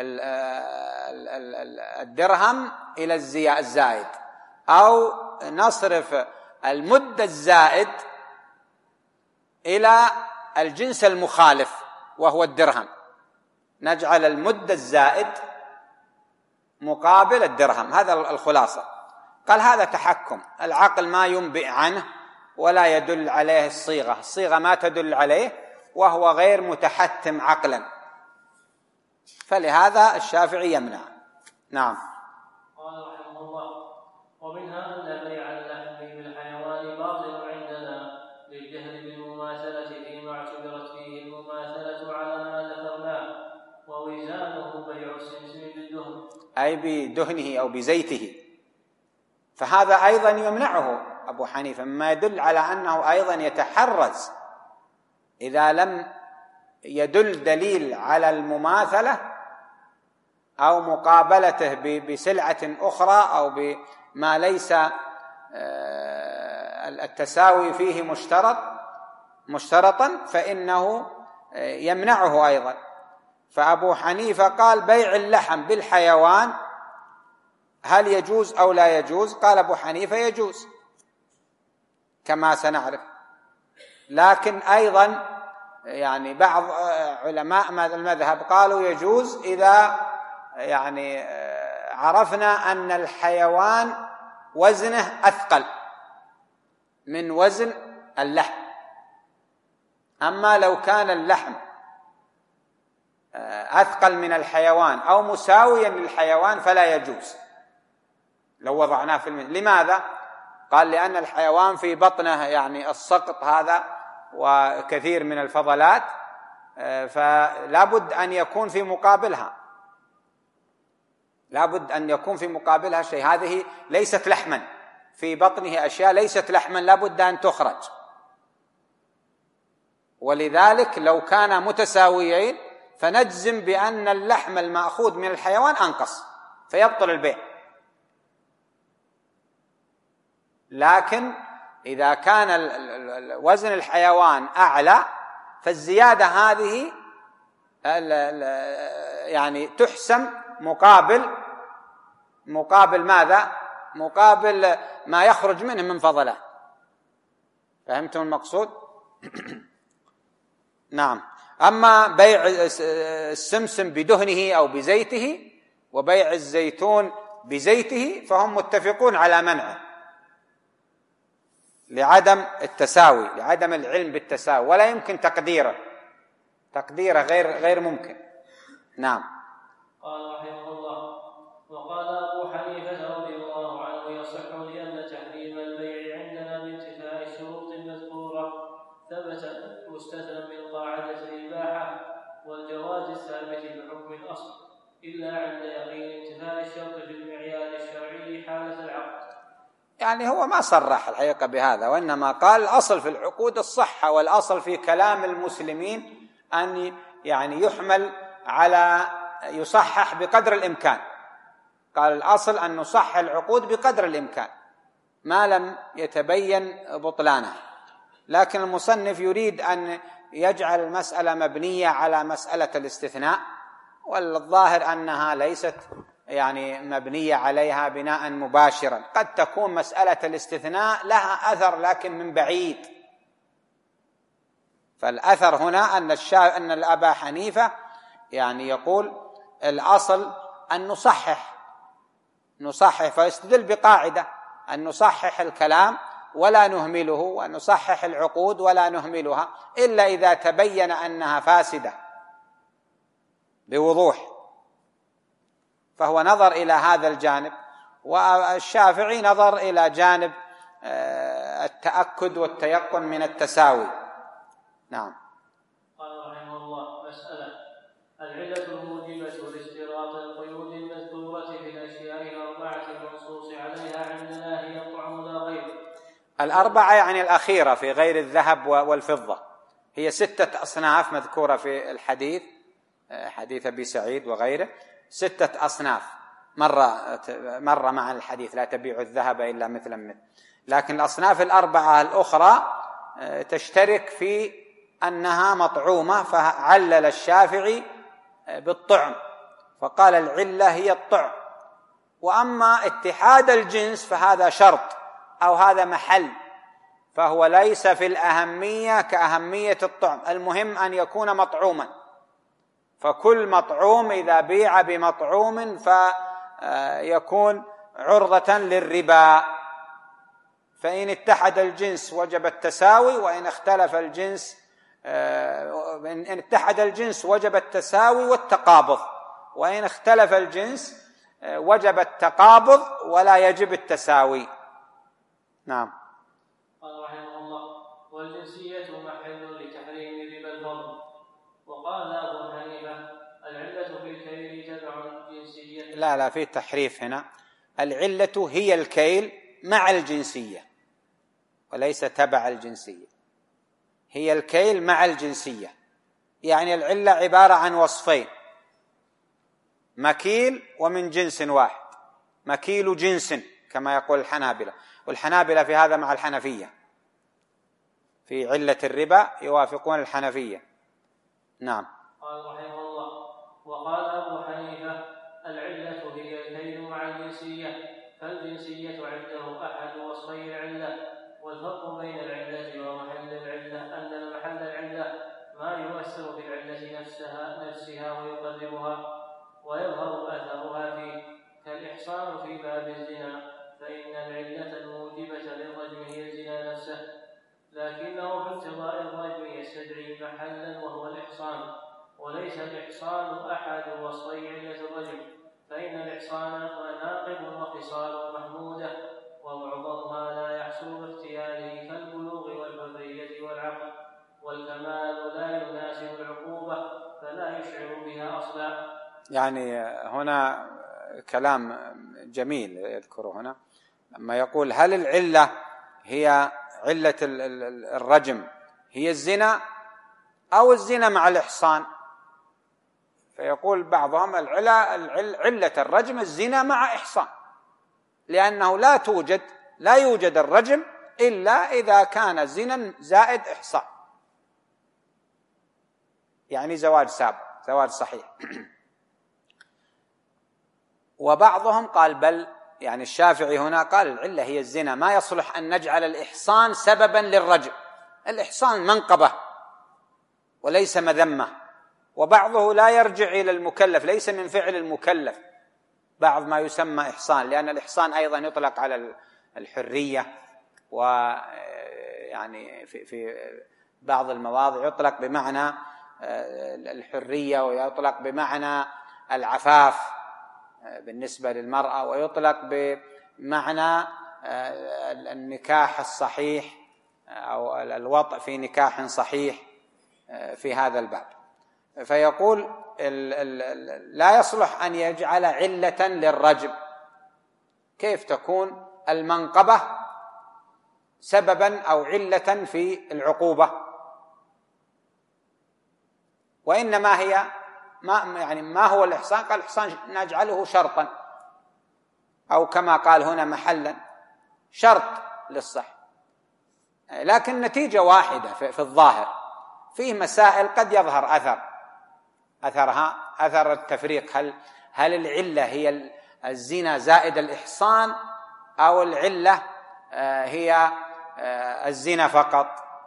الدرهم إلى الزائد، أو نصرف المد الزائد إلى الجنس المخالف وهو الدرهم، نجعل المد الزائد مقابل الدرهم. هذا الخلاصة. قال هذا تحكم، العقل ما ينبئ عنه ولا يدل عليه الصيغة ما تدل عليه، وهو غير متحتم عقلا، فلهذا الشافعي يمنع. نعم. قال رحمه الله: ومنها أن بيع اللحم بالحيوان باطل عندنا للجهل بالمماثلة فيما اعتبرت فيه المماثلة على ما ذكرناه، ووزانه بيع السمسم بالدهن، أي بدهنه أو بزيته، فهذا أيضا يمنعه أبو حنيفة، مما يدل على أنه أيضا يتحرز إذا لم يدل دليل على المماثلة أو مقابلته بسلعة أخرى أو بما ليس التساوي فيه مشترطا، فإنه يمنعه أيضا. فأبو حنيفة قال بيع اللحم بالحيوان هل يجوز أو لا يجوز؟ قال أبو حنيفة يجوز كما سنعرف، لكن أيضا يعني بعض علماء المذهب قالوا يجوز إذا يعني عرفنا أن الحيوان وزنه أثقل من وزن اللحم. أما لو كان اللحم أثقل من الحيوان أو مساويا للحيوان فلا يجوز لو وضعناه في الميزان. لماذا؟ قال لأن الحيوان في بطنه يعني السقط هذا وكثير من الفضلات، فلا بد أن يكون في مقابلها، لا بد أن يكون في مقابلها شيء. هذه ليست لحما، في بطنه أشياء ليست لحما لا بد أن تخرج، ولذلك لو كانا متساويين فنجزم بأن اللحم المأخوذ من الحيوان أنقص فيبطل البيع. لكن إذا كان وزن الحيوان أعلى فالزيادة هذه يعني تحسم مقابل ماذا؟ مقابل ما يخرج منه من فضلات. فهمتم المقصود؟ نعم. أما بيع السمسم بدهنه أو بزيته وبيع الزيتون بزيته فهم متفقون على منعه لعدم التساوي، لعدم العلم بالتساوي، ولا يمكن تقديره غير ممكن. نعم. قال رحمه الله: وقال أبو حنيفة رضي الله عنه: يصح لأن تحريم البيع عندنا بانتفاء الشروط المذكورة ثبت مستثنى من قاعدة الإباحة والجواز الثابت بحكم الأصل، إلا عند يقين انتفاء الشرط في المعيار الشرعي حالة العقد. يعني هو ما صرح الحقيقة بهذا، وإنما قال الأصل في العقود الصحة، والأصل في كلام المسلمين أن يعني يحمل على يصحح بقدر الإمكان. قال الأصل أن نصحح العقود بقدر الإمكان ما لم يتبين بطلانه، لكن المصنف يريد أن يجعل المسألة مبنية على مسألة الاستثناء، والظاهر أنها ليست يعني مبنية عليها بناء مباشرا. قد تكون مسألة الاستثناء لها أثر لكن من بعيد. فالأثر هنا أن الأبا حنيفة يعني يقول الأصل أن نصحح، فيستدل بقاعدة أن نصحح الكلام ولا نهمله، وأن نصحح العقود ولا نهملها إلا إذا تبين أنها فاسدة بوضوح. فهو نظر إلى هذا الجانب، والشافعي نظر إلى جانب التأكد والتيقن من التساوي. نعم. قال رحمه الله: مسألة: العلة الموجبة لاشتراط القيود المذكورة في الأشياء 4 الأربعة يعني الأخيرة في غير الذهب والفضة، هي 6 أصناف مذكورة في الحديث، حديث أبي سعيد وغيره، 6 أصناف مرة مع الحديث: لا تبيع الذهب إلا مثلا مثل. لكن الأصناف الأربعة الأخرى تشترك في أنها مطعومة، فعلل الشافعي بالطعم فقال العلة هي الطعم. وأما اتحاد الجنس فهذا شرط أو هذا محل، فهو ليس في الأهمية كأهمية الطعم، المهم أن يكون مطعوما، فكل مطعوم إذا بيع بمطعوم فيكون عرضة للربا. فإن اتحد الجنس وجب التساوي، وإن اختلف الجنس إن اتحد الجنس وجب التساوي والتقابض، وإن اختلف الجنس وجب التقابض ولا يجب التساوي. نعم. قال رحمه الله: والجنسية محل لتحريم ربا الفضل. وقال أبو حنيفة: العلة في الكيل تبع الجنسية. لا في تحريف هنا، العلة هي الكيل مع الجنسية وليس تبع الجنسية، هي الكيل مع الجنسية. يعني العلة عبارة عن وصفين: مكيل ومن جنس واحد، مكيل جنس كما يقول الحنابلة، والحنابلة في هذا مع الحنفية، في علة الربا يوافقون الحنفية. نعم. قال رحمه الله: وقال أبو حنيفة: العلة هي الكيل مع الجنسية، فالجنسية عنده أحد وصفي العلة. والفرق بين العلة ومحل العلة أن محل العلة ما يؤثر في العلة نفسها ويقربها ويظهر أثرها فيه، كالإحصان في باب الزنا، فإن العلة الموجبة للرجم هي الزنا نفسه، لكنه في اقتضاء الرجم يستدعي محلا وهو الإحصان، وليس الإحصان أحد وصفي علة الرجم، فإن الإحصان مناقب وخصال محمودة، ومعظمها لا يحصل باختياره كالبلوغ والحرية والعقل، والكمال لا يناسب العقوبة فلا يشعر بها أصلا. يعني هنا كلام جميل يذكره هنا لما يقول: هل العلة هي علة الرجم هي الزنا أو الزنا مع الإحصان؟ فيقول بعضهم: علة الرجم الزنا مع إحصان، لأنه لا يوجد الرجم إلا إذا كان زنا زائد إحصان، يعني زواج سابق، زواج صحيح. وبعضهم قال بل، يعني الشافعي هنا قال العلة هي الزنا، ما يصلح أن نجعل الإحصان سببا للرجم، الإحصان منقبة وليس مذمة. وبعضه لا يرجع إلى المكلف، ليس من فعل المكلف بعض ما يسمى إحصان، لأن الإحصان أيضا يطلق على الحرية، ويعني في بعض المواضع يطلق بمعنى الحرية، ويطلق بمعنى العفاف بالنسبة للمرأة، ويطلق بمعنى النكاح الصحيح أو الوطء في نكاح صحيح في هذا الباب. فيقول لا يصلح أن يجعل علة للرجم. كيف تكون المنقبة سببا أو علة في العقوبة؟ وإنما هي ما هو الإحصان؟ قال الإحصان نجعله شرطا، أو كما قال هنا محلا، شرط للصح، لكن نتيجة واحدة في الظاهر. فيه مسائل قد يظهر أثر التفريق، هل العلة هي الزنا زائد الإحصان أو العلة هي الزنا فقط؟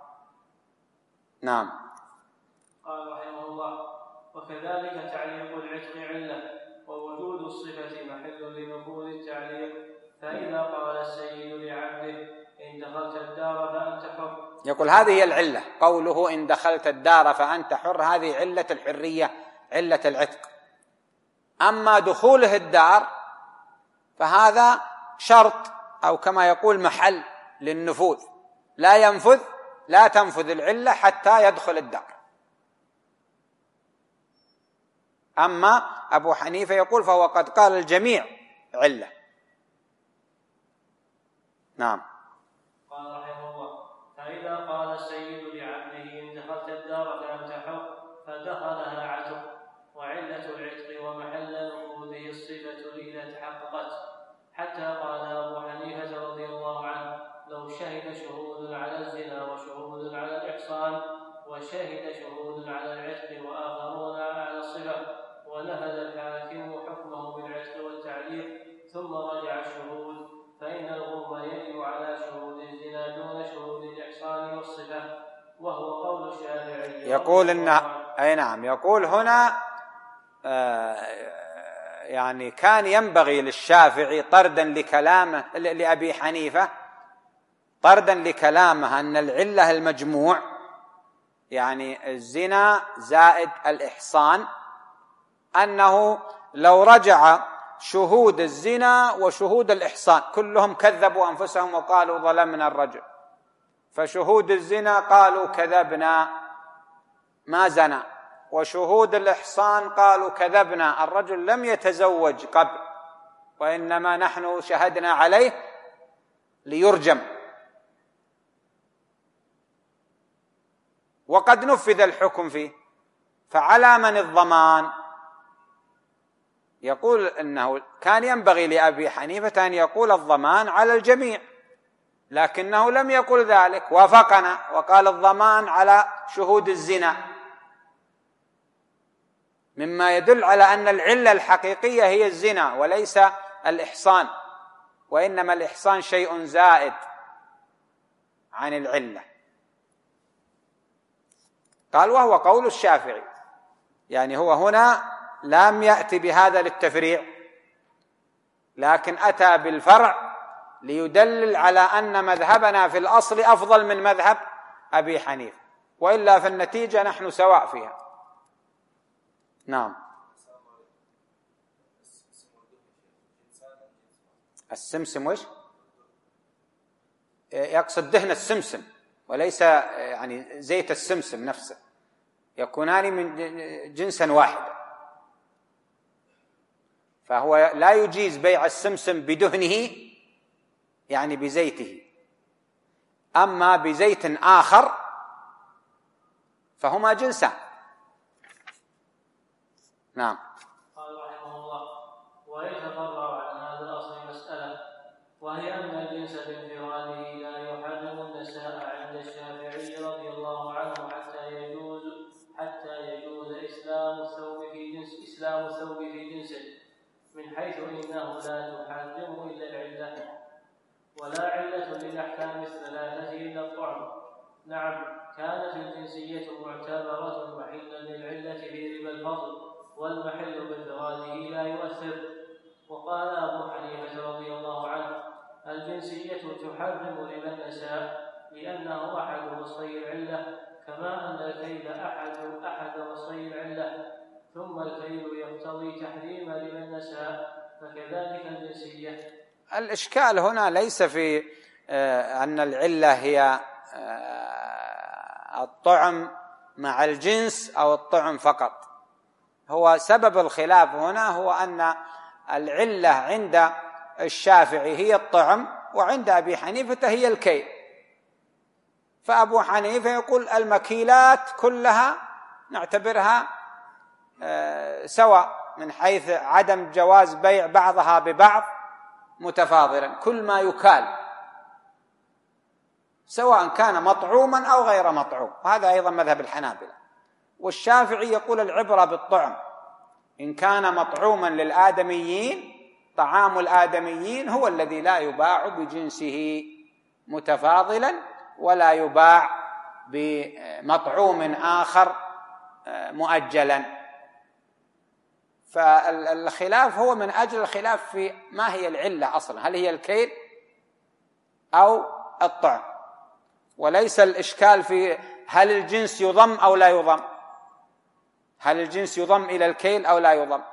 نعم. قال رحمه الله: وكذلك تعليق العتق علة، ووجود الصفة محل لنفوذ التعليق، فإذا قال السيد لعبده: إن دخلت الدار فأنت حر، يقول هذه هي العلة، قوله إن دخلت الدار فأنت حر، هذه علة الحرية، علة العتق. أما دخوله الدار فهذا شرط، أو كما يقول محل للنفوذ، لا تنفذ العلة حتى يدخل الدار. أما أبو حنيفة يقول فهو قد قال الجميع علة. نعم. قال دخلها عتق، وعلة العتق ومحل نفوذه الصفة إذا تحققت، حتى قال أبو حنيفة رضي الله عنه: لو شهد شهود على الزنا وشهود على الإحصان، وشهد شهود على العتق وآخرون على الصفة، ونفذ الحاكم حكمه بالعتق والتعليق ثم رجع الشهود، فإن الغرم يجب على شهود الزنا دون شهود الإحصان والصفة، وهو قول الشافعي. يقول إن أي نعم، يقول هنا يعني كان ينبغي للشافعي طردا لكلامه لأبي حنيفة، طردا لكلامه أن العلة المجموع، يعني الزنا زائد الإحصان، أنه لو رجع شهود الزنا وشهود الإحصان كلهم كذبوا أنفسهم وقالوا ظلمنا الرجل، فشهود الزنا قالوا كذبنا ما زنى، وشهود الإحصان قالوا كذبنا الرجل لم يتزوج قبل، وإنما نحن شهدنا عليه ليرجم، وقد نفذ الحكم فيه، فعلى من الضمان؟ يقول إنه كان ينبغي لأبي حنيفة أن يقول الضمان على الجميع، لكنه لم يقل ذلك، وافقنا وقال الضمان على شهود الزنا، مما يدل على أن العلة الحقيقية هي الزنا وليس الإحصان، وإنما الإحصان شيء زائد عن العلة. قال وهو قول الشافعي، يعني هو هنا لم يأتي بهذا للتفريع، لكن أتى بالفرع ليدلل على أن مذهبنا في الأصل أفضل من مذهب أبي حنيفة، وإلا في النتيجة نحن سواء فيها. نعم. السمسم وش؟ يقصد دهن السمسم وليس يعني زيت السمسم نفسه، يكونان من جنسا واحدا، فهو لا يجيز بيع السمسم بدهنه يعني بزيته، أما بزيت آخر فهما جنسان. نعم. قال رحمه الله: ويتفرع عن هذا الأصل مسألة، وهي أن الجنس بانفراده لا يحرم النساء عند الشافعي رضي الله عنه حتى يجوز إسلام الثوب في جنسه، من حيث إنه لا تحرم إلا العلة، ولا علة للأحكام الثلاثة إلا الطعم. نعم، كانت الجنسية معتبرة محلا للعلة في ربا الفضل، والمحل بانفراده لا يؤثر. وقال أبو حنيفة رضي الله عنه: الجنسية تحرم ربا النساء لأنه أحد وصي العلة، كما أن الكيل أحد وصي العلة، ثم الكيل يقتضي تحريم ربا النساء، فكذلك الجنسية. الإشكال هنا ليس في أن العلة هي الطعم مع الجنس أو الطعم فقط، هو سبب الخلاف هنا هو أن العلة عند الشافعي هي الطعم، وعند أبي حنيفة هي الكيل. فأبو حنيفة يقول المكيلات كلها نعتبرها سواء من حيث عدم جواز بيع بعضها ببعض متفاضلا، كل ما يكال سواء كان مطعوما أو غير مطعوم، وهذا أيضا مذهب الحنابلة. والشافعي يقول العبرة بالطعم، إن كان مطعوما للآدميين طعام الآدميين هو الذي لا يباع بجنسه متفاضلا، ولا يباع بمطعوم آخر مؤجلا. فالخلاف هو من أجل الخلاف في ما هي العلة أصلا، هل هي الكيل أو الطعم، وليس الإشكال في هل الجنس يضم أو لا يضم، هل الجنس يضم إلى الكيل أو لا يضم.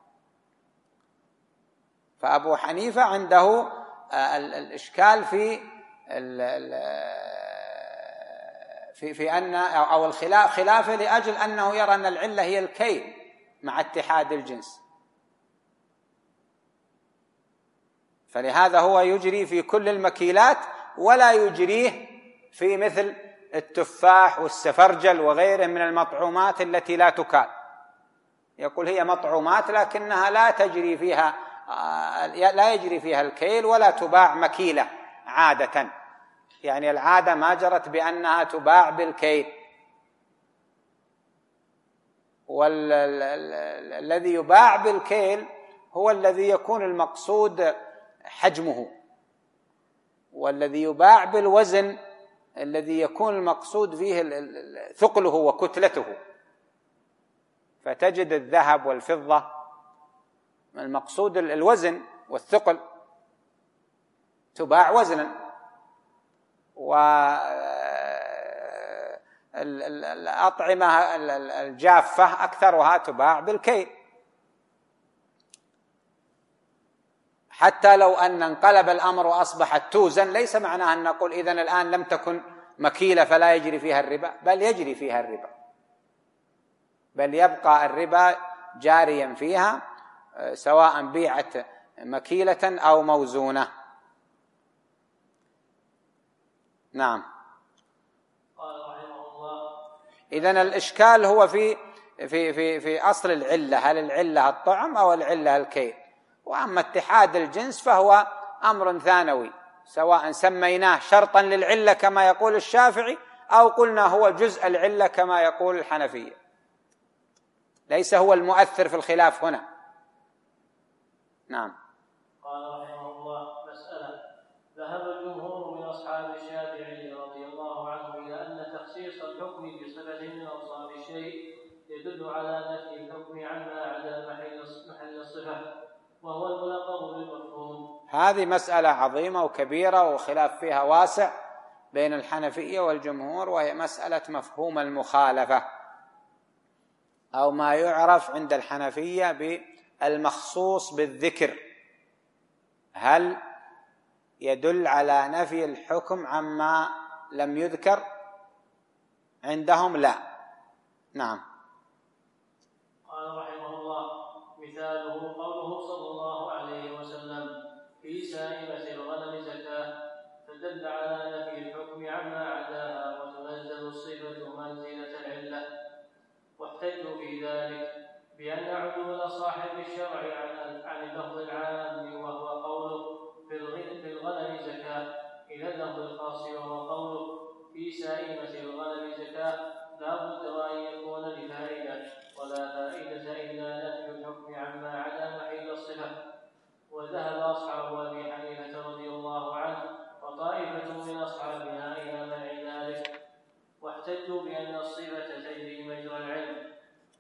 فأبو حنيفة عنده الإشكال في أن أو الخلاف خلافه لأجل أنه يرى أن العلة هي الكيل مع اتحاد الجنس، فلهذا هو يجري في كل المكيلات ولا يجريه في مثل التفاح والسفرجل وغيره من المطعومات التي لا تكال. يقول هي مطعومات لكنها لا يجري فيها الكيل ولا تباع مكيلة عادة، يعني العادة ما جرت بأنها تباع بالكيل. والذي يباع بالكيل هو الذي يكون المقصود حجمه، والذي يباع بالوزن الذي يكون المقصود فيه ثقله وكتلته. فتجد الذهب والفضة المقصود الوزن والثقل، تباع وزنا، والأطعمة الجافة أكثرها تباع بالكيل. حتى لو أن انقلب الأمر وأصبحت توزن، ليس معناه أن نقول إذن الآن لم تكن مكيلة فلا يجري فيها الربا، بل يجري فيها الربا، بل يبقى الربا جاريا فيها سواء بيعت مكيلة أو موزونة. نعم. إذن الإشكال هو في أصل العلة، هل العلة الطعم أو العلة الكيل؟ وأما اتحاد الجنس فهو أمر ثانوي، سواء سميناه شرطا للعلة كما يقول الشافعي أو قلنا هو جزء العلة كما يقول الحنفية، ليس هو المؤثر في الخلاف هنا. نعم. قال رحمه الله: مسألة. ذهب الجمهور من أصحاب الشافعي رضي الله عنه إلى أن تخصيص الحكم بصفة من أوصاف الشيء يدل على نفي الحكم عما عدا محل الصفة، وهو الملقب بالمفهوم. هذه مسألة عظيمة وكبيرة وخلاف فيها واسع بين الحنفية والجمهور، وهي مسألة مفهوم المخالفة، أو ما يعرف عند الحنفية بالمخصوص بالذكر. هل يدل على نفي الحكم عما لم يذكر؟ عندهم لا. نعم. قال رحمه الله: مثاله قوله صلى الله عليه وسلم: في سائمة الغنم زكاة، فدل على نفي الحكم عما عداها وتنزل الصفة منزلة العلة. واحتجوا في ذلك بأن عدول صاحب الشرع عن اللفظ العام وهو قوله في الغنم زكاة إلى اللفظ الخاص وهو قوله في سائمة الغنم زكاة لا بد أن يكون لفائدة، ولا فائدة إلا نفي الحكم عما عدا محل الصفة. وذهب أصحاب أبي حنيفة رضي الله عنه وطائفة من أصحابنا إلى منع ذلك، واحتجوا بأن الصفة تجري مجرى العلم.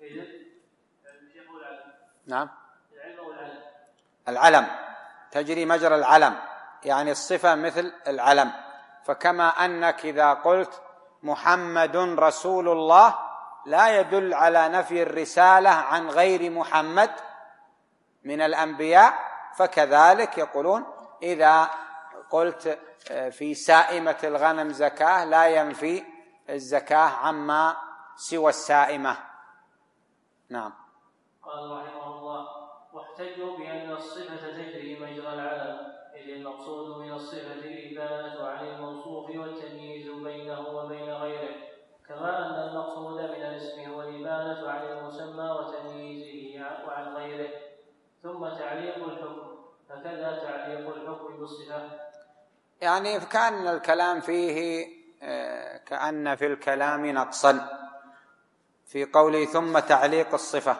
نعم. العلم تجري مجرى العلم، يعني الصفة مثل العلم. فكما أنك إذا قلت محمد رسول الله لا يدل على نفي الرسالة عن غير محمد من الأنبياء، فكذلك يقولون إذا قلت في سائمة الغنم زكاة لا ينفي الزكاة عما سوى السائمة. نعم. قال رحمه الله: واحتجوا بأن الصفة تجري مجرى العلم، إذ المقصود من الصفة الإبانة عن الموصوف والتمييز بينه وبين غيره، كما أن المقصود من الاسم هو الإبانة عن المسمى وتمييزه وعن غيره. ثم تعليق الحكم، فكذا تعليق الحكم بالصفة. يعني كأن الكلام فيه كأن في الكلام نقصا في قوله ثم تعليق الصفة،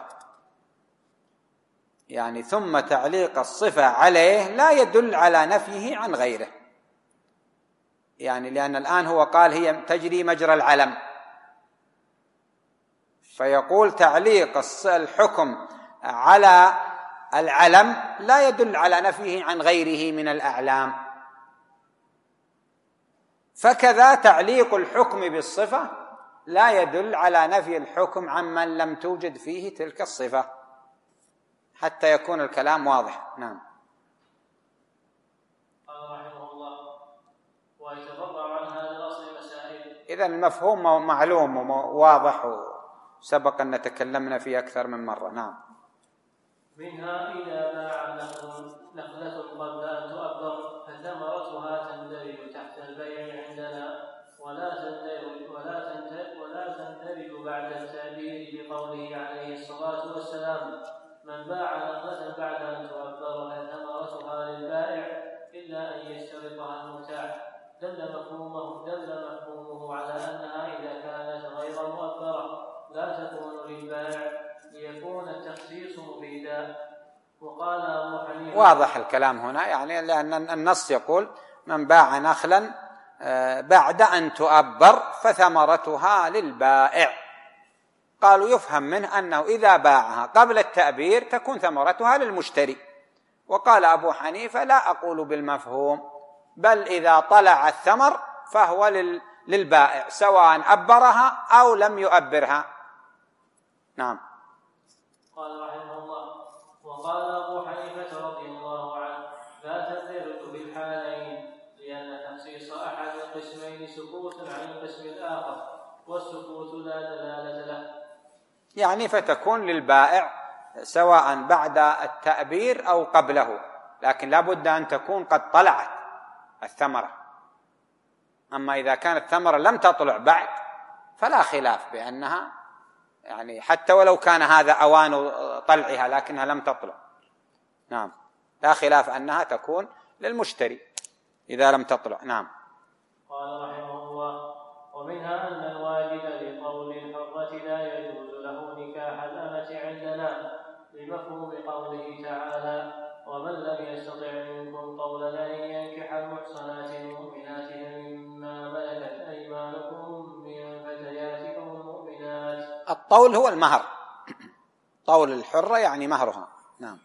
يعني ثم تعليق الصفة عليه لا يدل على نفيه عن غيره، يعني لأن الآن هو قال هي تجري مجرى العلم، فيقول تعليق الحكم على العلم لا يدل على نفيه عن غيره من الأعلام. فكذا تعليق الحكم بالصفة لا يدل على نفي الحكم عمن لم توجد فيه تلك الصفة، حتى يكون الكلام واضح. نعم. قال رحمه الله: ويتفرع عن هذا الأصل مسائل. إذن المفهوم معلوم وواضح وسبق أن تكلمنا فيه أكثر من مرة. نعم. منها إذا باع نخلة قبل أن تؤبر فثمرتها تندرج تحت البيع عندنا، من باع نخلة بعد أن تؤبر فثمرتها للبائع إلا أن يشترطها المبتاع، دل مفهومه على أنها إذا كانت غير مؤبرة لا تكون للبائع ليكون التخصيص مفيدا. وقال أبو حنيفة واضح الكلام هنا، يعني لأن النص يقول من باع نخلا بعد أن تؤبر فثمرتها للبائع، قالوا يفهم منه أنه إذا باعها قبل التأبير تكون ثمرتها للمشتري. وقال أبو حنيفة لا أقول بالمفهوم، بل إذا طلع الثمر فهو للبائع سواء أبرها أو لم يؤبرها. نعم. قال رحمه الله: وقال أبو حنيفة رضي الله عنه: لا تنفرد بالحالين، لأن تخصيص أحد القسمين سكوت عن القسم الآخر، والسكوت لا دلالة له. يعني فتكون للبائع سواء بعد التأبير أو قبله، لكن لا بد أن تكون قد طلعت الثمرة. أما إذا كانت الثمرة لم تطلع بعد فلا خلاف بأنها، يعني حتى ولو كان هذا أوان طلعها لكنها لم تطلع، نعم، لا خلاف أنها تكون للمشتري إذا لم تطلع. نعم. قال رحمه الله: ومنها أن الواجد لقول الحرة لا يجوز له نكاح الأمة عندنا، لمفهوم قوله تعالى: ومن لم يستطع منكم قولا أن ينكح المحصنات المؤمنات مما ملكت أيمانكم من فتياتكم المؤمنات. الطول هو المهر، طول الحرة يعني مهرها. نعم.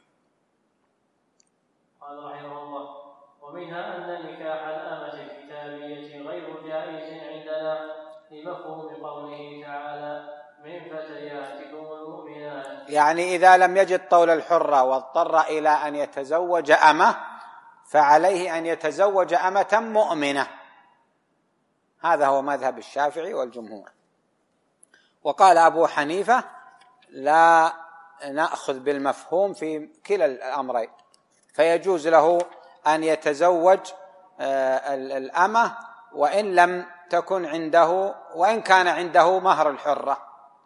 قال رحمه الله: ومنها أن نكاح الأمة الكتابية غير جائز عندنا، لمفهوم قوله تعالى: من فتياتكم المؤمنات. يعني إذا لم يجد طول الحرة واضطر إلى أن يتزوج أمة فعليه أن يتزوج أمة مؤمنة، هذا هو مذهب الشافعي والجمهور. وقال أبو حنيفة لا نأخذ بالمفهوم في كلا الأمرين، فيجوز له أن يتزوج الأمة وإن لم تكن عنده، وإن كان عنده مهر الحرة،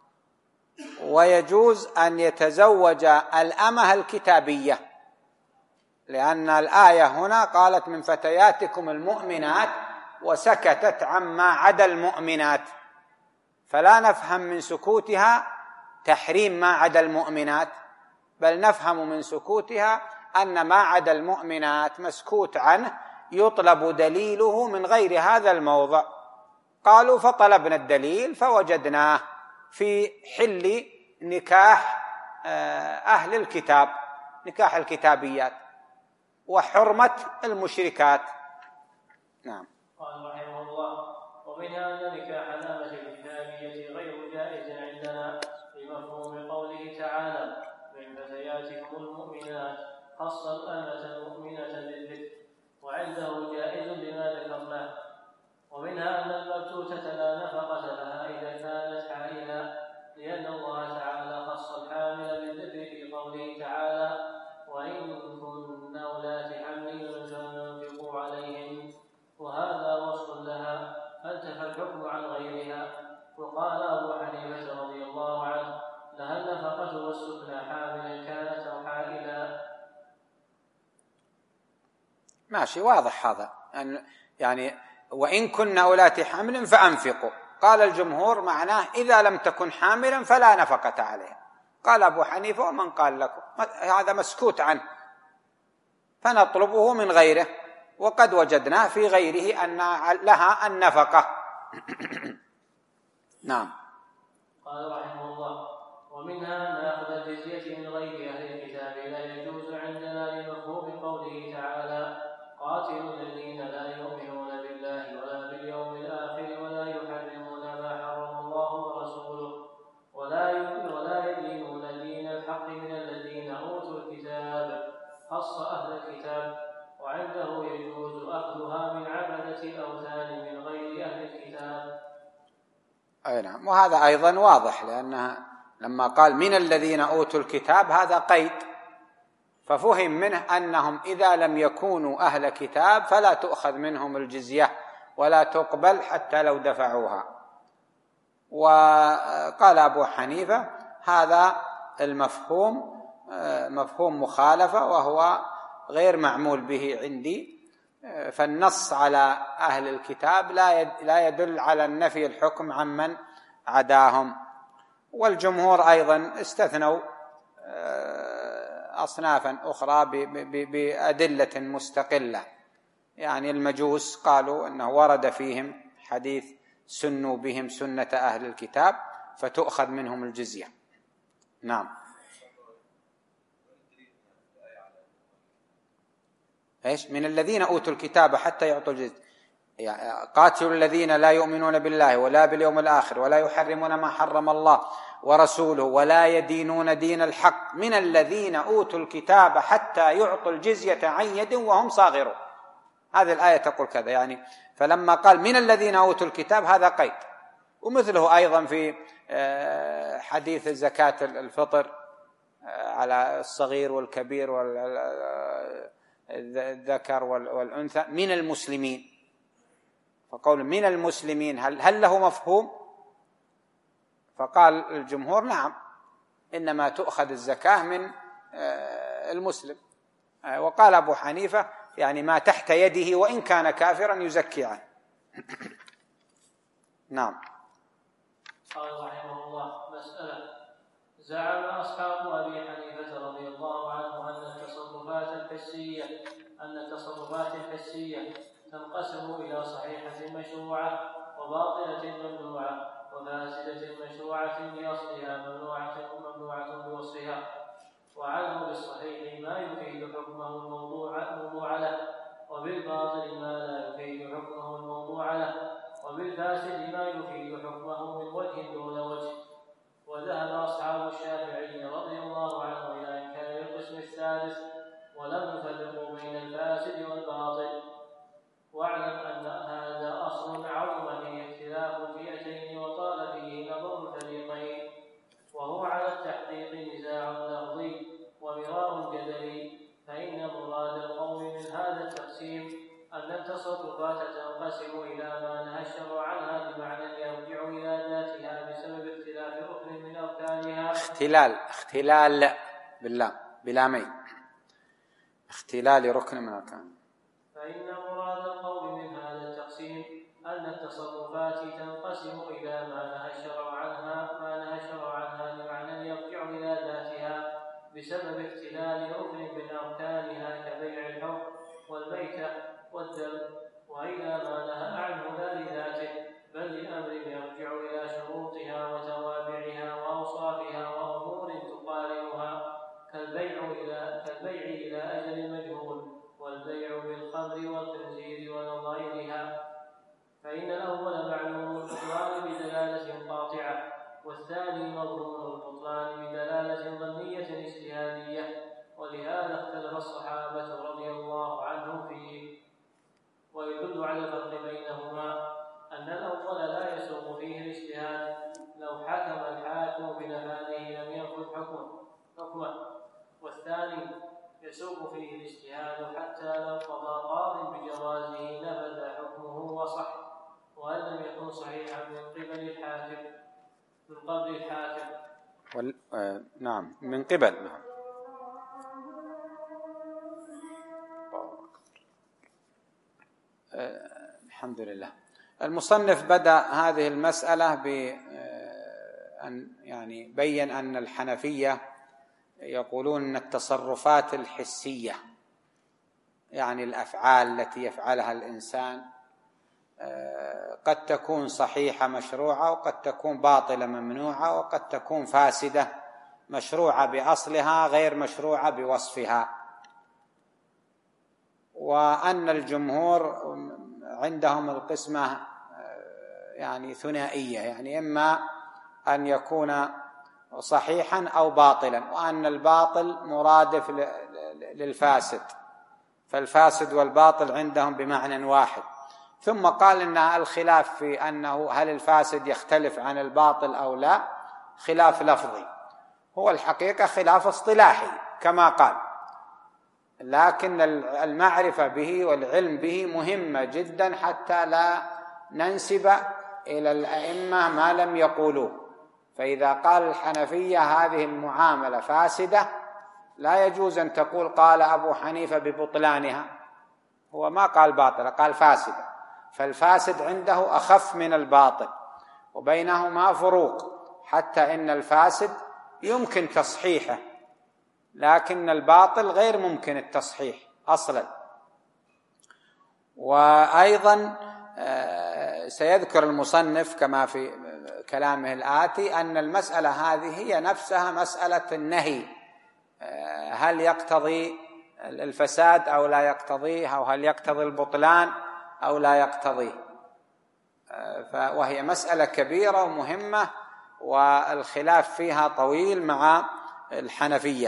ويجوز أن يتزوج الأمة الكتابية، لأن الآية هنا قالت من فتياتكم المؤمنات وسكتت عما عدا المؤمنات، فلا نفهم من سكوتها تحريم ما عدا المؤمنات، بل نفهم من سكوتها أن ما عدا المؤمنات مسكوت عنه يطلب دليله من غير هذا الموضع. قالوا فطلبنا الدليل فوجدناه في حل نكاح أهل الكتاب، نكاح الكتابيات، وحرمة المشركات. نعم. قال رحمه الله: ومنها أن نكاح الأمة الكتابية غير جائز عندنا، بمفهوم قوله تعالى: من فتياتكم المؤمنات، خص الأمة المؤمنة بالذكر، وعنده جائز لما ذكرناه. ومنها أن المبتوتة لا نفقة لها إذا كانت حائلا، لأن الله تعالى خص الحامل بالذكر في قوله تعالى: وإن كن أولات حمل فأنفقوا عليهن، وهذا وصف لها فانتفى الحكم عن غيرها. وقال أبو حنيفة رضي الله عنه: لها النفقة والسكنى حاملا كانت أو حائلا. ماشي، واضح هذا، يعني وإن كن أولات حمل فأنفقوا، قال الجمهور معناه إذا لم تكن حاملا فلا نفقة عليها. قال أبو حنيفة: ومن قال لكم هذا مسكوت عنه فنطلبه من غيره، وقد وجدناه في غيره أن لها النفقة. نعم. قال رحمه الله: ومنها أن أخذ الجزية من غير أهل الكتاب لا يجوز عندنا، لمفهوم قوله تعالى: قاتلوا الذين لا يؤمنون بالله ولا باليوم الآخر ولا يحرمون ما حرم الله ورسوله ولا يدينون دين الحق من الذين أوتوا الكتاب، خص أهل الكتاب، وعنده يجوز أخذها من عبدة الأوثان من غير أهل الكتاب. أي نعم. وهذا أيضا واضح، لأنها لما قال من الذين أوتوا الكتاب هذا قيد، ففهم منه أنهم إذا لم يكونوا أهل كتاب فلا تؤخذ منهم الجزية ولا تقبل حتى لو دفعوها. وقال أبو حنيفة هذا المفهوم مفهوم مخالفة وهو غير معمول به عندي. فالنص على أهل الكتاب لا يدل على النفي الحكم عمن عداهم. والجمهور أيضا استثنوا أصنافا أخرى بأدلة مستقلة. يعني المجوس قالوا أنه ورد فيهم حديث سنوا بهم سنة أهل الكتاب فتؤخذ منهم الجزية. نعم. إيش؟ من الذين أوتوا الكتاب حتى يعطوا الجزية. قاتلوا الذين لا يؤمنون بالله ولا باليوم الآخر ولا يحرمون ما حرم الله ورسوله ولا يدينون دين الحق من الذين أوتوا الكتاب حتى يعطوا الجزية عن يد وهم صاغرون. هذه الآية تقول كذا يعني. فلما قال من الذين أوتوا الكتاب هذا قيد. ومثله أيضا في حديث زكاة الفطر على الصغير والكبير والذكر والأنثى من المسلمين. فقول من المسلمين هل له مفهوم؟ فقال الجمهور نعم، إنما تؤخذ الزكاة من المسلم. وقال أبو حنيفة يعني ما تحت يده وإن كان كافرا يزكي عنه. نعم. قال رحمه الله: مسألة. زعم أصحاب أبي حنيفة رضي الله عنه أن التصرفات الحسية تنقسم إلى صحيحة مشروعة وباطلة ممنوعة وفاسدة مشروعة بأصلها ممنوعة بوصفها. وعنه بالصحيح ما يفيد حكمه الموضوع له، وبالباطل ما لا يفيد حكمه الموضوع له، وبالفاسد ما يفيد حكمه من وجه دون وجه. وذهب أصحاب الشافعي رضي الله عنه إلى إنكار القسم الثالث ولم يفرقوا بين الفاسد والباطل. واعلم أن هذا أصل عظم فيه اختلاف الفئتين وطال فيه نظر الفريقين، وهو على التحقيق نزاع لفظي ومراء جدلي. فإن مراد القوم من هذا التقسيم أن التصرفات تنقسم إلى ما نهى الشرع عنها بمعنى يرجع إلى ذاتها بسبب اختلاف ركن من أركانها. اختلال بلامين، اختلال ركن من أركانها. فإن مراد القوم من هذا التقسيم أن التصرفات تنقسم إلى ما نهى الشرع عنها بمعنى يرجع إلى ذاتها بسبب اختلال ركن من أركانها كبيع الحر والميتة والدم، وإلى ما نهى عنه لا لذاته بل لأمر يرجع إلى شروطها وتوابعها وأوصافها وأمور تقارنها كالبيع إلى أجل مجهول والبيع بالخمر والخنزير ونظائرها. فإن الأول معلوم البطلان بدلالة قاطعة، والثاني مظنون البطلان بدلالة ظنية اجتهادية. ولهذا اختلف الصحابة رضي الله عنهم فيه. ويدل على الفرق بينهما أن الأول لا يسوغ فيه الاجتهاد، لو حكم الحاكم بنفاذه لم ينفذ حكمه، والثاني يسوغ فيه الاجتهاد حتى لو قضى قاض بجوازه نفذ حكمه وصح، وأن لم يكن صحيحا من قبل الحاكم نعم من قبل. الحمد لله. المصنف بدأ هذه المسألة بأن يعني بين أن الحنفية يقولون أن التصرفات الحسية يعني الأفعال التي يفعلها الإنسان قد تكون صحيحة مشروعة وقد تكون باطلة ممنوعة وقد تكون فاسدة مشروعة بأصلها غير مشروعة بوصفها. وأن الجمهور عندهم القسمة يعني ثنائية، يعني إما أن يكون صحيحا أو باطلا، وأن الباطل مرادف للفاسد، فالفاسد والباطل عندهم بمعنى واحد. ثم قال إن الخلاف في أنه هل الفاسد يختلف عن الباطل أو لا خلاف لفظي، هو الحقيقة خلاف اصطلاحي كما قال، لكن المعرفة به والعلم به مهمة جدا حتى لا ننسب إلى الأئمة ما لم يقولوه. فإذا قال الحنفية هذه المعاملة فاسدة لا يجوز أن تقول قال أبو حنيفة ببطلانها، هو ما قال باطلة، قال فاسدة، فالفاسد عنده أخف من الباطل، وبينهما فروق، حتى إن الفاسد يمكن تصحيحه لكن الباطل غير ممكن التصحيح أصلا. وأيضا سيذكر المصنف كما في كلامه الآتي أن المسألة هذه هي نفسها مسألة النهي، هل يقتضي الفساد أو لا يقتضيه، أو هل يقتضي البطلان أو لا يقتضيه، وهي مسألة كبيرة ومهمة والخلاف فيها طويل مع الحنفية.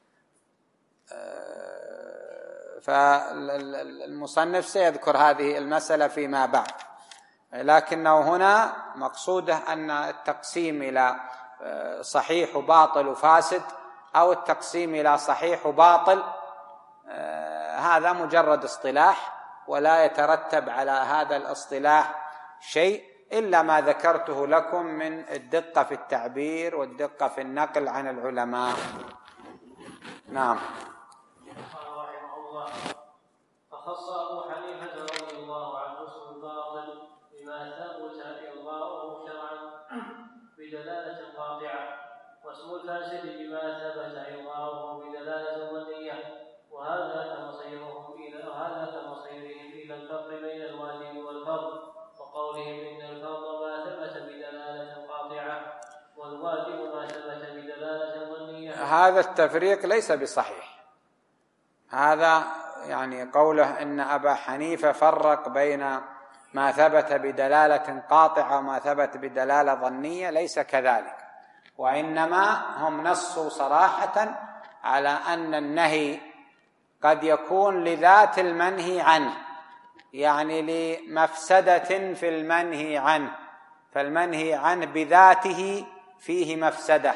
فالمصنف سيذكر هذه المسألة فيما بعد، لكنه هنا مقصوده أن التقسيم إلى صحيح وباطل وفاسد أو التقسيم إلى صحيح وباطل هذا مجرد اصطلاح، ولا يترتب على هذا الاصطلاح شيء إلا ما ذكرته لكم من الدقة في التعبير والدقة في النقل عن العلماء. نعم. رحمه الله. فخص أبو حنيفة رضي الله عنه اسم الباطل بما ثبت إلغاؤه شرعا بدلالة قاطعة، واسم الفاسد بما ثبت إلغاؤه بدلالة ظنية، وهذا كمصيرهم إلى الفرق بين الواجب والفرض، وقولهم إن الفرض ما ثبت بدلالة قاطعة والواجب ما ثبت بدلالة ظنية. هذا التفريق ليس بصحيح، هذا يعني قوله إن أبا حنيفة فرق بين ما ثبت بدلالة قاطعة وما ثبت بدلالة ظنية ليس كذلك، وإنما هم نصوا صراحة على أن النهي قد يكون لذات المنهي عنه، يعني لمفسدة في المنهي عنه، فالمنهي عنه بذاته فيه مفسدة،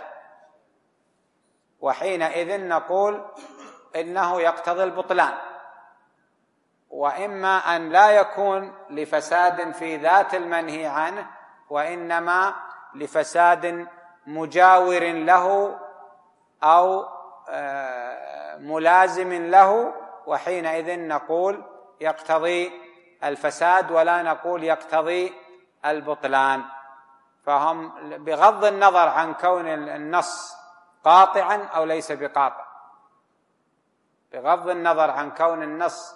وحينئذ نقول إنه يقتضي البطلان. وإما أن لا يكون لفساد في ذات المنهي عنه، وإنما لفساد مجاور له أو ملازم له، وحينئذ نقول يقتضي الفساد ولا نقول يقتضي البطلان. فهم بغض النظر عن كون النص قاطعا أو ليس بقاطع، بغض النظر عن كون النص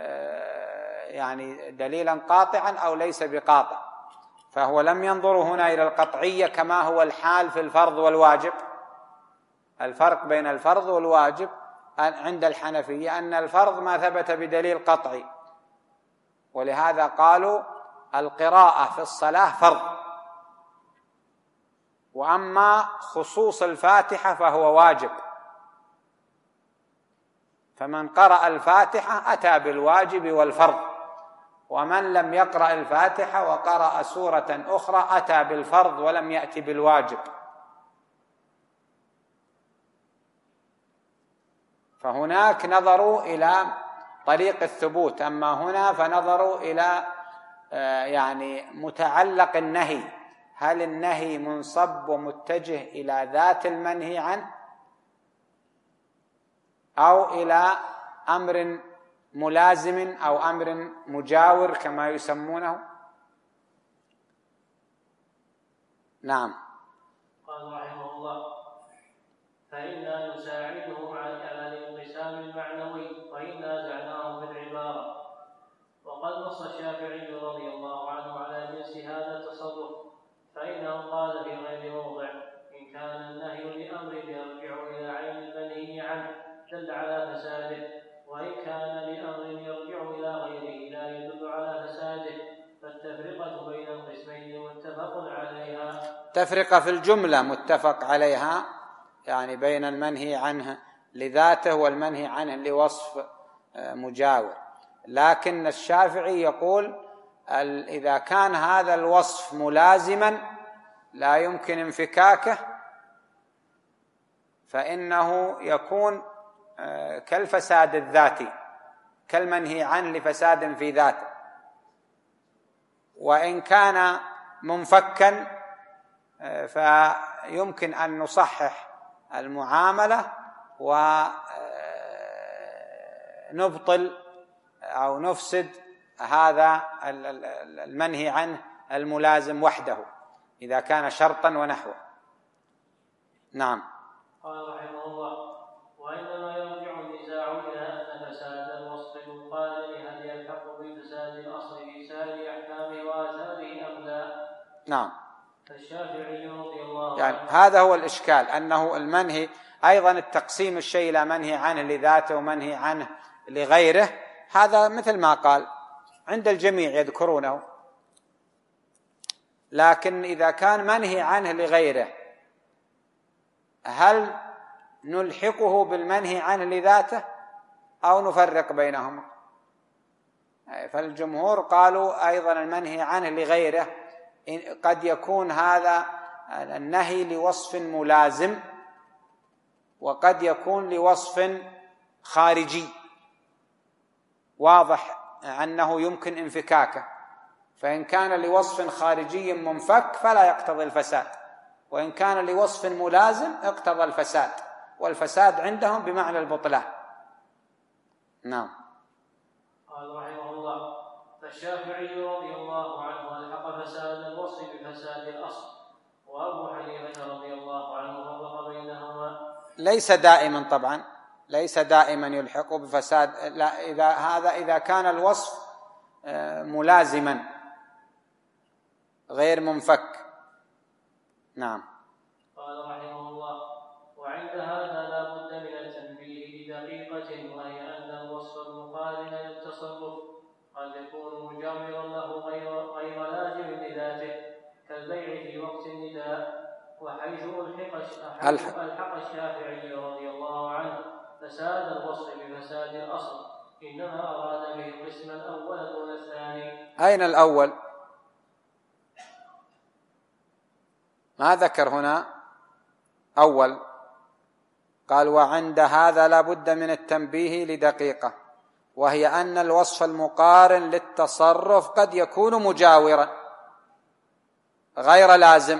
يعني دليلا قاطعا أو ليس بقاطع، فهو لم ينظر هنا إلى القطعية كما هو الحال في الفرض والواجب. الفرق بين الفرض والواجب عند الحنفية أن الفرض ما ثبت بدليل قطعي، ولهذا قالوا القراءة في الصلاة فرض، وأما خصوص الفاتحة فهو واجب، فمن قرأ الفاتحة أتى بالواجب والفرض، ومن لم يقرأ الفاتحة وقرأ سورة أخرى أتى بالفرض ولم يأتي بالواجب. فهناك نظروا إلى طريق الثبوت، أما هنا فنظروا إلى يعني متعلق النهي، هل النهي منصب ومتجه إلى ذات المنهي عنه أو إلى أمر ملازم أو أمر مجاور كما يسمونه. نعم. قال رحمه الله: فإنا نساعدهم على الانقسام المعنوي وإن نازعناه في العبارة. وقد نص الشافعي رضي الله عنه على جنس هذا التصرف، فإنه قال في غير موضع: إن كان النهي لأمر يرجع إلى عين المنهي عنه دل على فساده، وإن كان لأمر يرجع إلى غيره لا يدل على فساده، فالتفرقة بين القسمين متفق عليها. تفرقة في الجملة متفق عليها، يعني بين المنهي عنه لذاته والمنهي عنه لوصف مجاور، لكن الشافعي يقول إذا كان هذا الوصف ملازما لا يمكن انفكاكه فإنه يكون كالفساد الذاتي، كالمنهي عنه لفساد في ذاته. وإن كان منفكا فيمكن أن نصحح المعاملة ونبطل أو نفسد هذا المنهي عنه الملازم وحده إذا كان شرطا ونحوه. نعم. قال رحمه الله: وإنما يرجع النزاع إلى أن فساد الوصف المقارن هل يلحق بفساد الأصل في سائر أحكامه وآثاره أم لا؟ نعم. فالشافعي رضي الله عنه يعني هذا هو الإشكال، أنه المنهي أيضا التقسيم الشيء إلى منهي عنه لذاته ومنهي عنه لغيره، هذا مثل ما قال عند الجميع يذكرونه، لكن إذا كان منهي عنه لغيره هل نلحقه بالمنهي عنه لذاته أو نفرق بينهما؟ فالجمهور قالوا أيضا المنهي عنه لغيره قد يكون هذا النهي لوصف ملازم وقد يكون لوصف خارجي واضح أنه يمكن انفكاكه، فإن كان لوصف خارجي منفك فلا يقتضي الفساد، وإن كان لوصف ملازم اقتضى الفساد، والفساد عندهم بمعنى البطلان. نعم. قال رحمه الله: فالشافعي رضي الله عنه ألحق فساد الوصف بفساد الأصل، وأبو حنيفة رضي الله عنه فرق بينهما. ليس دائما طبعا، ليس دائما يلحق بفساد، لا، إذا كان الوصف ملازما غير منفك. نعم. قال رحمه الله: وعند هذا لا بد من التنبيه بدقيقة، وهي أن الوصف المقارن للتصرف قد يكون مجاورا له غير لازم لذاته كالبيع في وقت النداء، وحيث ألحق الشافعي رضي الله عنه فساد الوصف بفساد الأصل إنما أراد به القسم الأول دون الثاني. أين الأول؟ ما ذكر هنا أول، قال وعند هذا لا بد من التنبيه لدقيقة، وهي أن الوصف المقارن للتصرف قد يكون مجاورا غير لازم.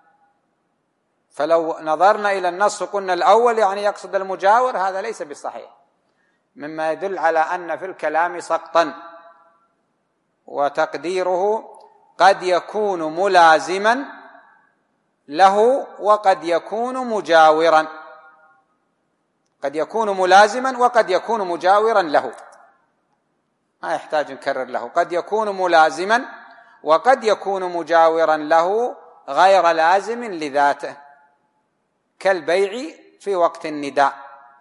فلو نظرنا إلى النص قلنا الأول يعني يقصد المجاور، هذا ليس بصحيح، مما يدل على أن في الكلام سقطا، وتقديره قد يكون ملازما له وقد يكون مجاورا، قد يكون ملازما وقد يكون مجاورا له، ما يحتاج نكرر له، قد يكون ملازما وقد يكون مجاورا له غير لازم لذاته كالبيع في وقت النداء.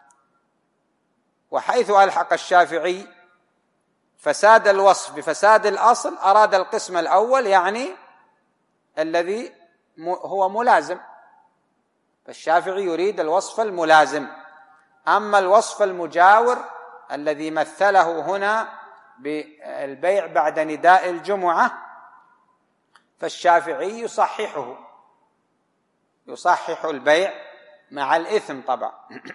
وحيث ألحق الشافعي فساد الوصف بفساد الأصل أراد القسم الأول، يعني الذي هو ملازم، فالشافعي يريد الوصف الملازم. أما الوصف المجاور الذي مثله هنا بالبيع بعد نداء الجمعة فالشافعي يصحح البيع مع الإثم طبعا.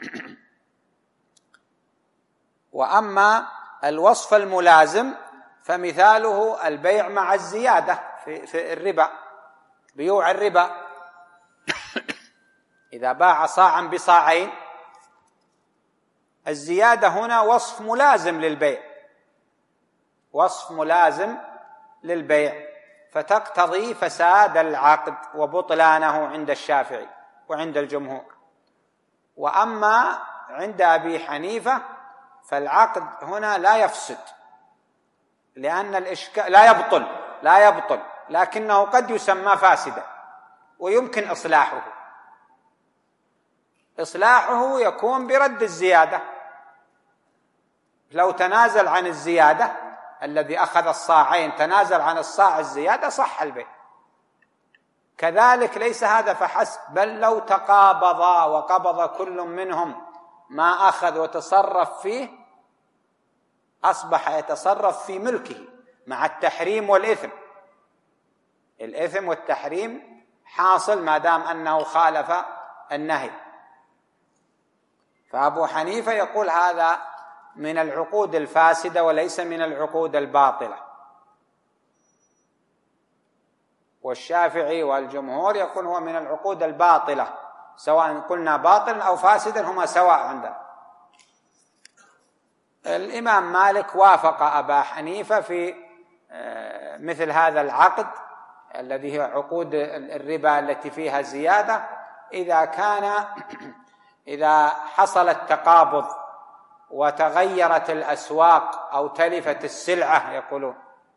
وأما الوصف الملازم فمثاله البيع مع الزيادة في الربا، بيوع الربا إذا باع صاعا بصاعين، الزيادة هنا وصف ملازم للبيع، وصف ملازم للبيع، فتقتضي فساد العقد وبطلانه عند الشافعي وعند الجمهور. وأما عند أبي حنيفة فالعقد هنا لا يفسد، لأن الإشكال لا يبطل لكنه قد يسمى فاسدا ويمكن إصلاحه يكون برد الزيادة. لو تنازل عن الزيادة، الذي أخذ الصاعين تنازل عن الصاع الزيادة، صح البيع. كذلك ليس هذا فحسب، بل لو تقابضا وقبض كل منهم ما أخذ وتصرف فيه أصبح يتصرف في ملكه مع التحريم والإثم. الإثم والتحريم حاصل ما دام أنه خالف النهي. فأبو حنيفة يقول هذا من العقود الفاسدة وليس من العقود الباطلة، والشافعي والجمهور يقول هو من العقود الباطلة سواء قلنا باطلا أو فاسدا هما سواء عنده. الإمام مالك وافق أبا حنيفة في مثل هذا العقد الذي هو عقود الربا التي فيها زيادة، إذا حصل التقابض وتغيرت الأسواق أو تلفت السلعة، يقولون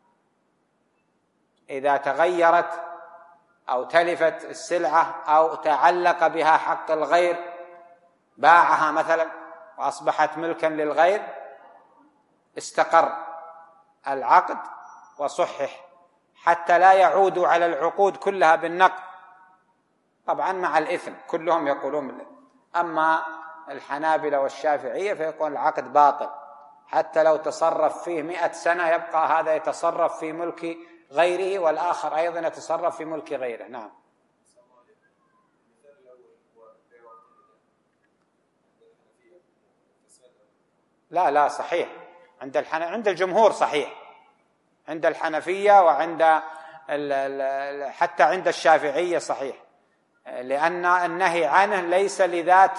إذا تغيرت أو تلفت السلعة أو تعلق بها حق الغير، باعها مثلا وأصبحت ملكا للغير، استقر العقد وصحح حتى لا يعودوا على العقود كلها بالنقد، طبعا مع الإثم كلهم يقولون. أما الحنابلة والشافعية فيكون العقد باطل، حتى لو تصرف فيه 100 سنة يبقى هذا يتصرف في ملك غيره والآخر أيضا يتصرف في ملك غيره. نعم. لا صحيح عند الجمهور، صحيح عند الحنفية وعند حتى عند الشافعية صحيح، لأن النهي عنه ليس لذات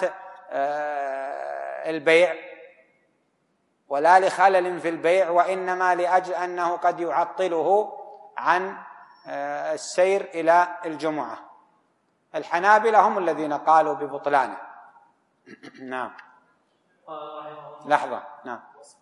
البيع ولا لخلل في البيع، وإنما لأجل أنه قد يعطله عن السير إلى الجمعة. الحنابلة هم الذين قالوا ببطلانه. نعم. لحظة. نعم.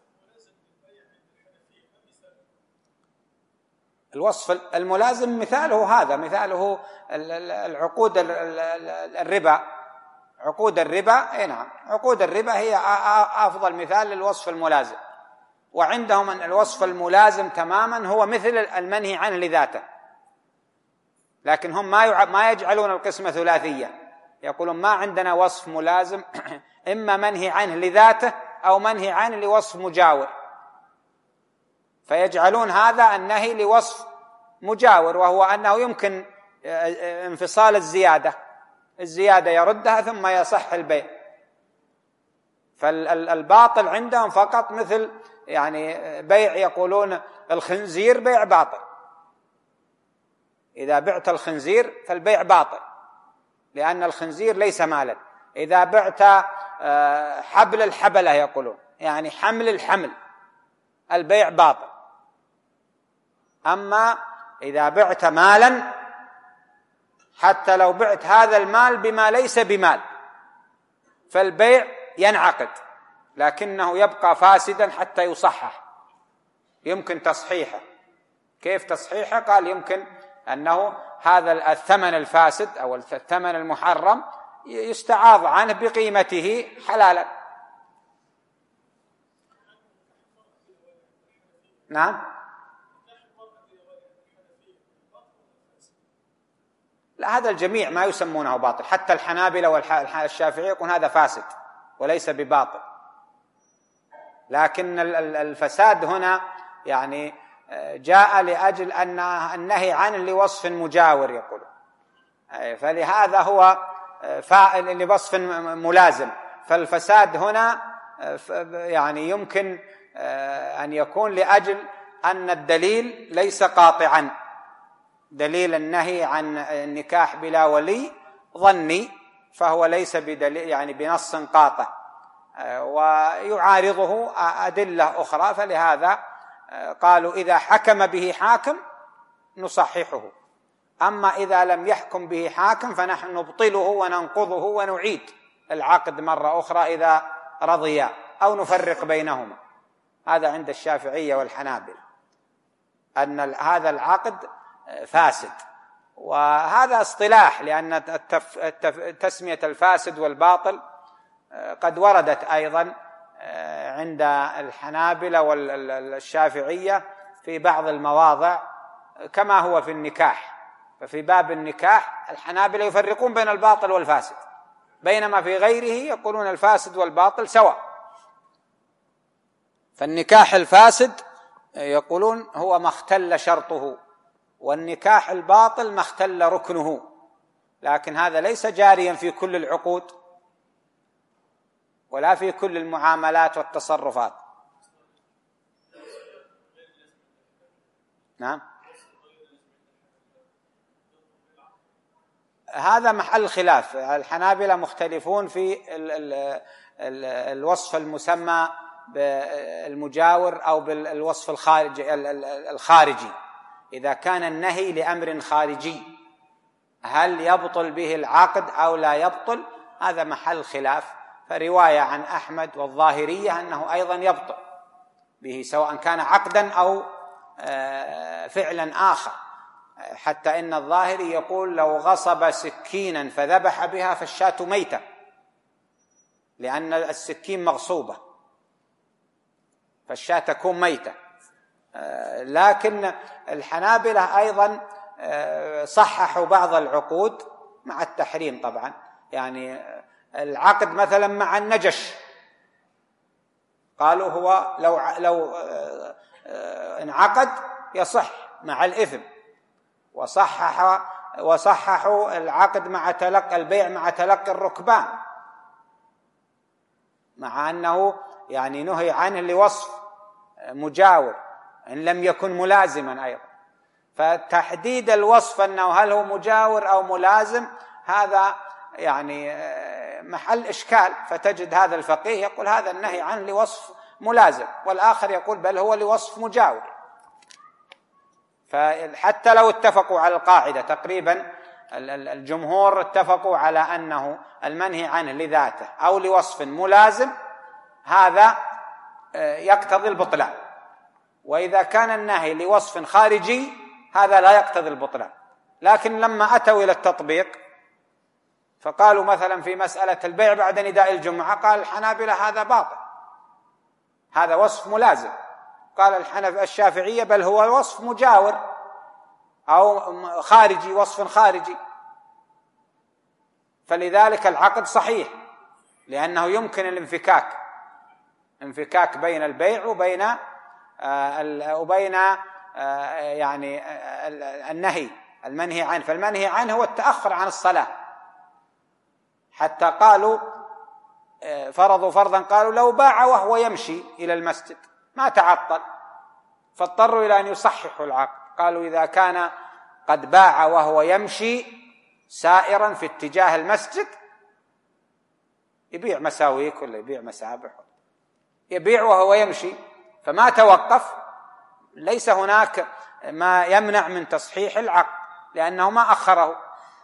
الوصف الملازم مثاله هذا، مثاله العقود الربا. عقود الربا، نعم، عقود الربا هي أفضل مثال للوصف الملازم. وعندهم أن الوصف الملازم تماما هو مثل المنهي عنه لذاته، لكن هم ما يجعلون القسمة ثلاثية، يقولون ما عندنا وصف ملازم إما منهي عنه لذاته أو منهي عنه لوصف مجاور، فيجعلون هذا النهي لوصف مجاور، وهو أنه يمكن انفصال الزيادة يردها ثم يصح البيع. فالباطل عندهم فقط مثل بيع، يقولون الخنزير بيع باطل، إذا بعت الخنزير فالبيع باطل لأن الخنزير ليس مالا. إذا بعت حبل الحبلة، يقولون حمل الحمل، البيع باطل. أما إذا بعت مالا، حتى لو بعت هذا المال بما ليس بمال فالبيع ينعقد، لكنه يبقى فاسدا حتى يصحح، يمكن تصحيحه. كيف تصحيحه؟ قال يمكن أنه هذا الثمن الفاسد أو الثمن المحرم يستعاض عنه بقيمته حلالا. نعم. لا، هذا الجميع ما يسمونه باطل، حتى الحنابلة والشافعية يقول هذا فاسد وليس بباطل. لكن الفساد هنا جاء لأجل أن النهي عنه لوصف مجاور، يقول، فلهذا هو فاعل لوصف ملازم. فالفساد هنا يمكن أن يكون لأجل أن الدليل ليس قاطعا، دليل النهي عن النكاح بلا ولي ظني، فهو ليس بدليل بنص قاطع، ويعارضه أدلة أخرى. فلهذا قالوا إذا حكم به حاكم نصححه، أما إذا لم يحكم به حاكم فنحن نبطله وننقضه ونعيد العقد مرة أخرى إذا رضيا، أو نفرق بينهما. هذا عند الشافعية والحنابلة، أن هذا العقد فاسد، وهذا اصطلاح، لأن تسمية الفاسد والباطل قد وردت أيضا عند الحنابلة والشافعية في بعض المواضع، كما هو في النكاح. ففي باب النكاح الحنابلة يفرقون بين الباطل والفاسد، بينما في غيره يقولون الفاسد والباطل سواء. فالنكاح الفاسد يقولون هو ما اختل شرطه، والنكاح الباطل ما اختل ركنه، لكن هذا ليس جاريا في كل العقود ولا في كل المعاملات والتصرفات. نعم. هذا محل خلاف. الحنابلة مختلفون في الوصف المسمى بالمجاور أو بالوصف الخارجي. إذا كان النهي لأمر خارجي هل يبطل به العقد أو لا يبطل؟ هذا محل خلاف. فرواية عن أحمد والظاهرية أنه أيضا يبطل به سواء كان عقدا أو فعلا آخر، حتى إن الظاهري يقول لو غصب سكينا فذبح بها فالشاة ميتة، لأن السكين مغصوبة فالشاة تكون ميتة. لكن الحنابلة أيضا صححوا بعض العقود مع التحريم طبعا، يعني العقد مثلا مع النجش قالوا هو لو انعقد يصح مع الإثم، وصححوا العقد مع تلقي البيع مع تلقي الركبان، مع أنه يعني نهي عنه لوصف مجاور إن لم يكن ملازما أيضا. فتحديد الوصف أنه هل هو مجاور أو ملازم هذا يعني محل إشكال. فتجد هذا الفقيه يقول هذا النهي عنه لوصف ملازم، والآخر يقول بل هو لوصف مجاور. فحتى لو اتفقوا على القاعدة تقريبا الجمهور اتفقوا على أنه المنهي عنه لذاته أو لوصف ملازم هذا يقتضي البطلان، وإذا كان النهي لوصف خارجي هذا لا يقتضي البطلان. لكن لما أتوا إلى التطبيق فقالوا مثلا في مسألة البيع بعد نداء الجمعة قال الحنابلة هذا باطل، هذا وصف ملازم. قال الشافعية بل هو وصف مجاور أو خارجي، وصف خارجي، فلذلك العقد صحيح لأنه يمكن الانفكاك بين البيع وبين يعني النهي المنهي عنه. فالمنهي عنه هو التأخر عن الصلاة، حتى قالوا فرضوا فرضا قالوا لو باع وهو يمشي إلى المسجد ما تعطل، فاضطروا إلى أن يصححوا العقد. قالوا إذا كان قد باع وهو يمشي سائرا في اتجاه المسجد، يبيع مساويك ولا يبيع مسابح، يبيع وهو يمشي فما توقف، ليس هناك ما يمنع من تصحيح العقد لأنه ما أخره.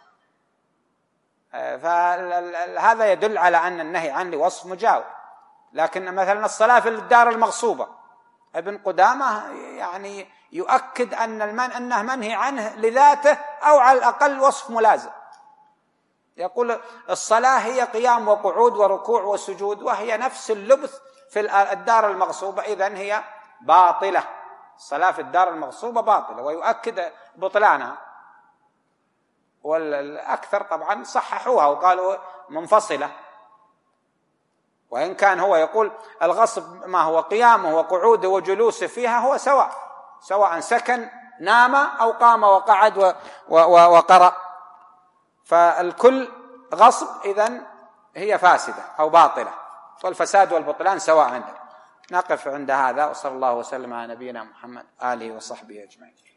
فهذا يدل على أن النهي عنه وصف مجاور. لكن مثلا الصلاة في الدار المغصوبة ابن قدامة يعني يؤكد أنه منهي عنه لذاته أو على الأقل وصف ملازم. يقول الصلاة هي قيام وقعود وركوع وسجود، وهي نفس اللبث في الدار المغصوبة، إذن هي باطلة. الصلاة في الدار المغصوبة باطلة، ويؤكد بطلانها. والأكثر طبعا صححوها وقالوا منفصلة، وإن كان هو يقول الغصب ما هو قيامه وقعوده وجلوسه فيها هو سواء سكن نام أو قام وقعد وقرأ، فالكل غصب، إذن هي فاسدة أو باطلة، والفساد والبطلان سواء عندنا. نقف عند هذا، وصلى الله وسلم على نبينا محمد آله وصحبه أجمعين.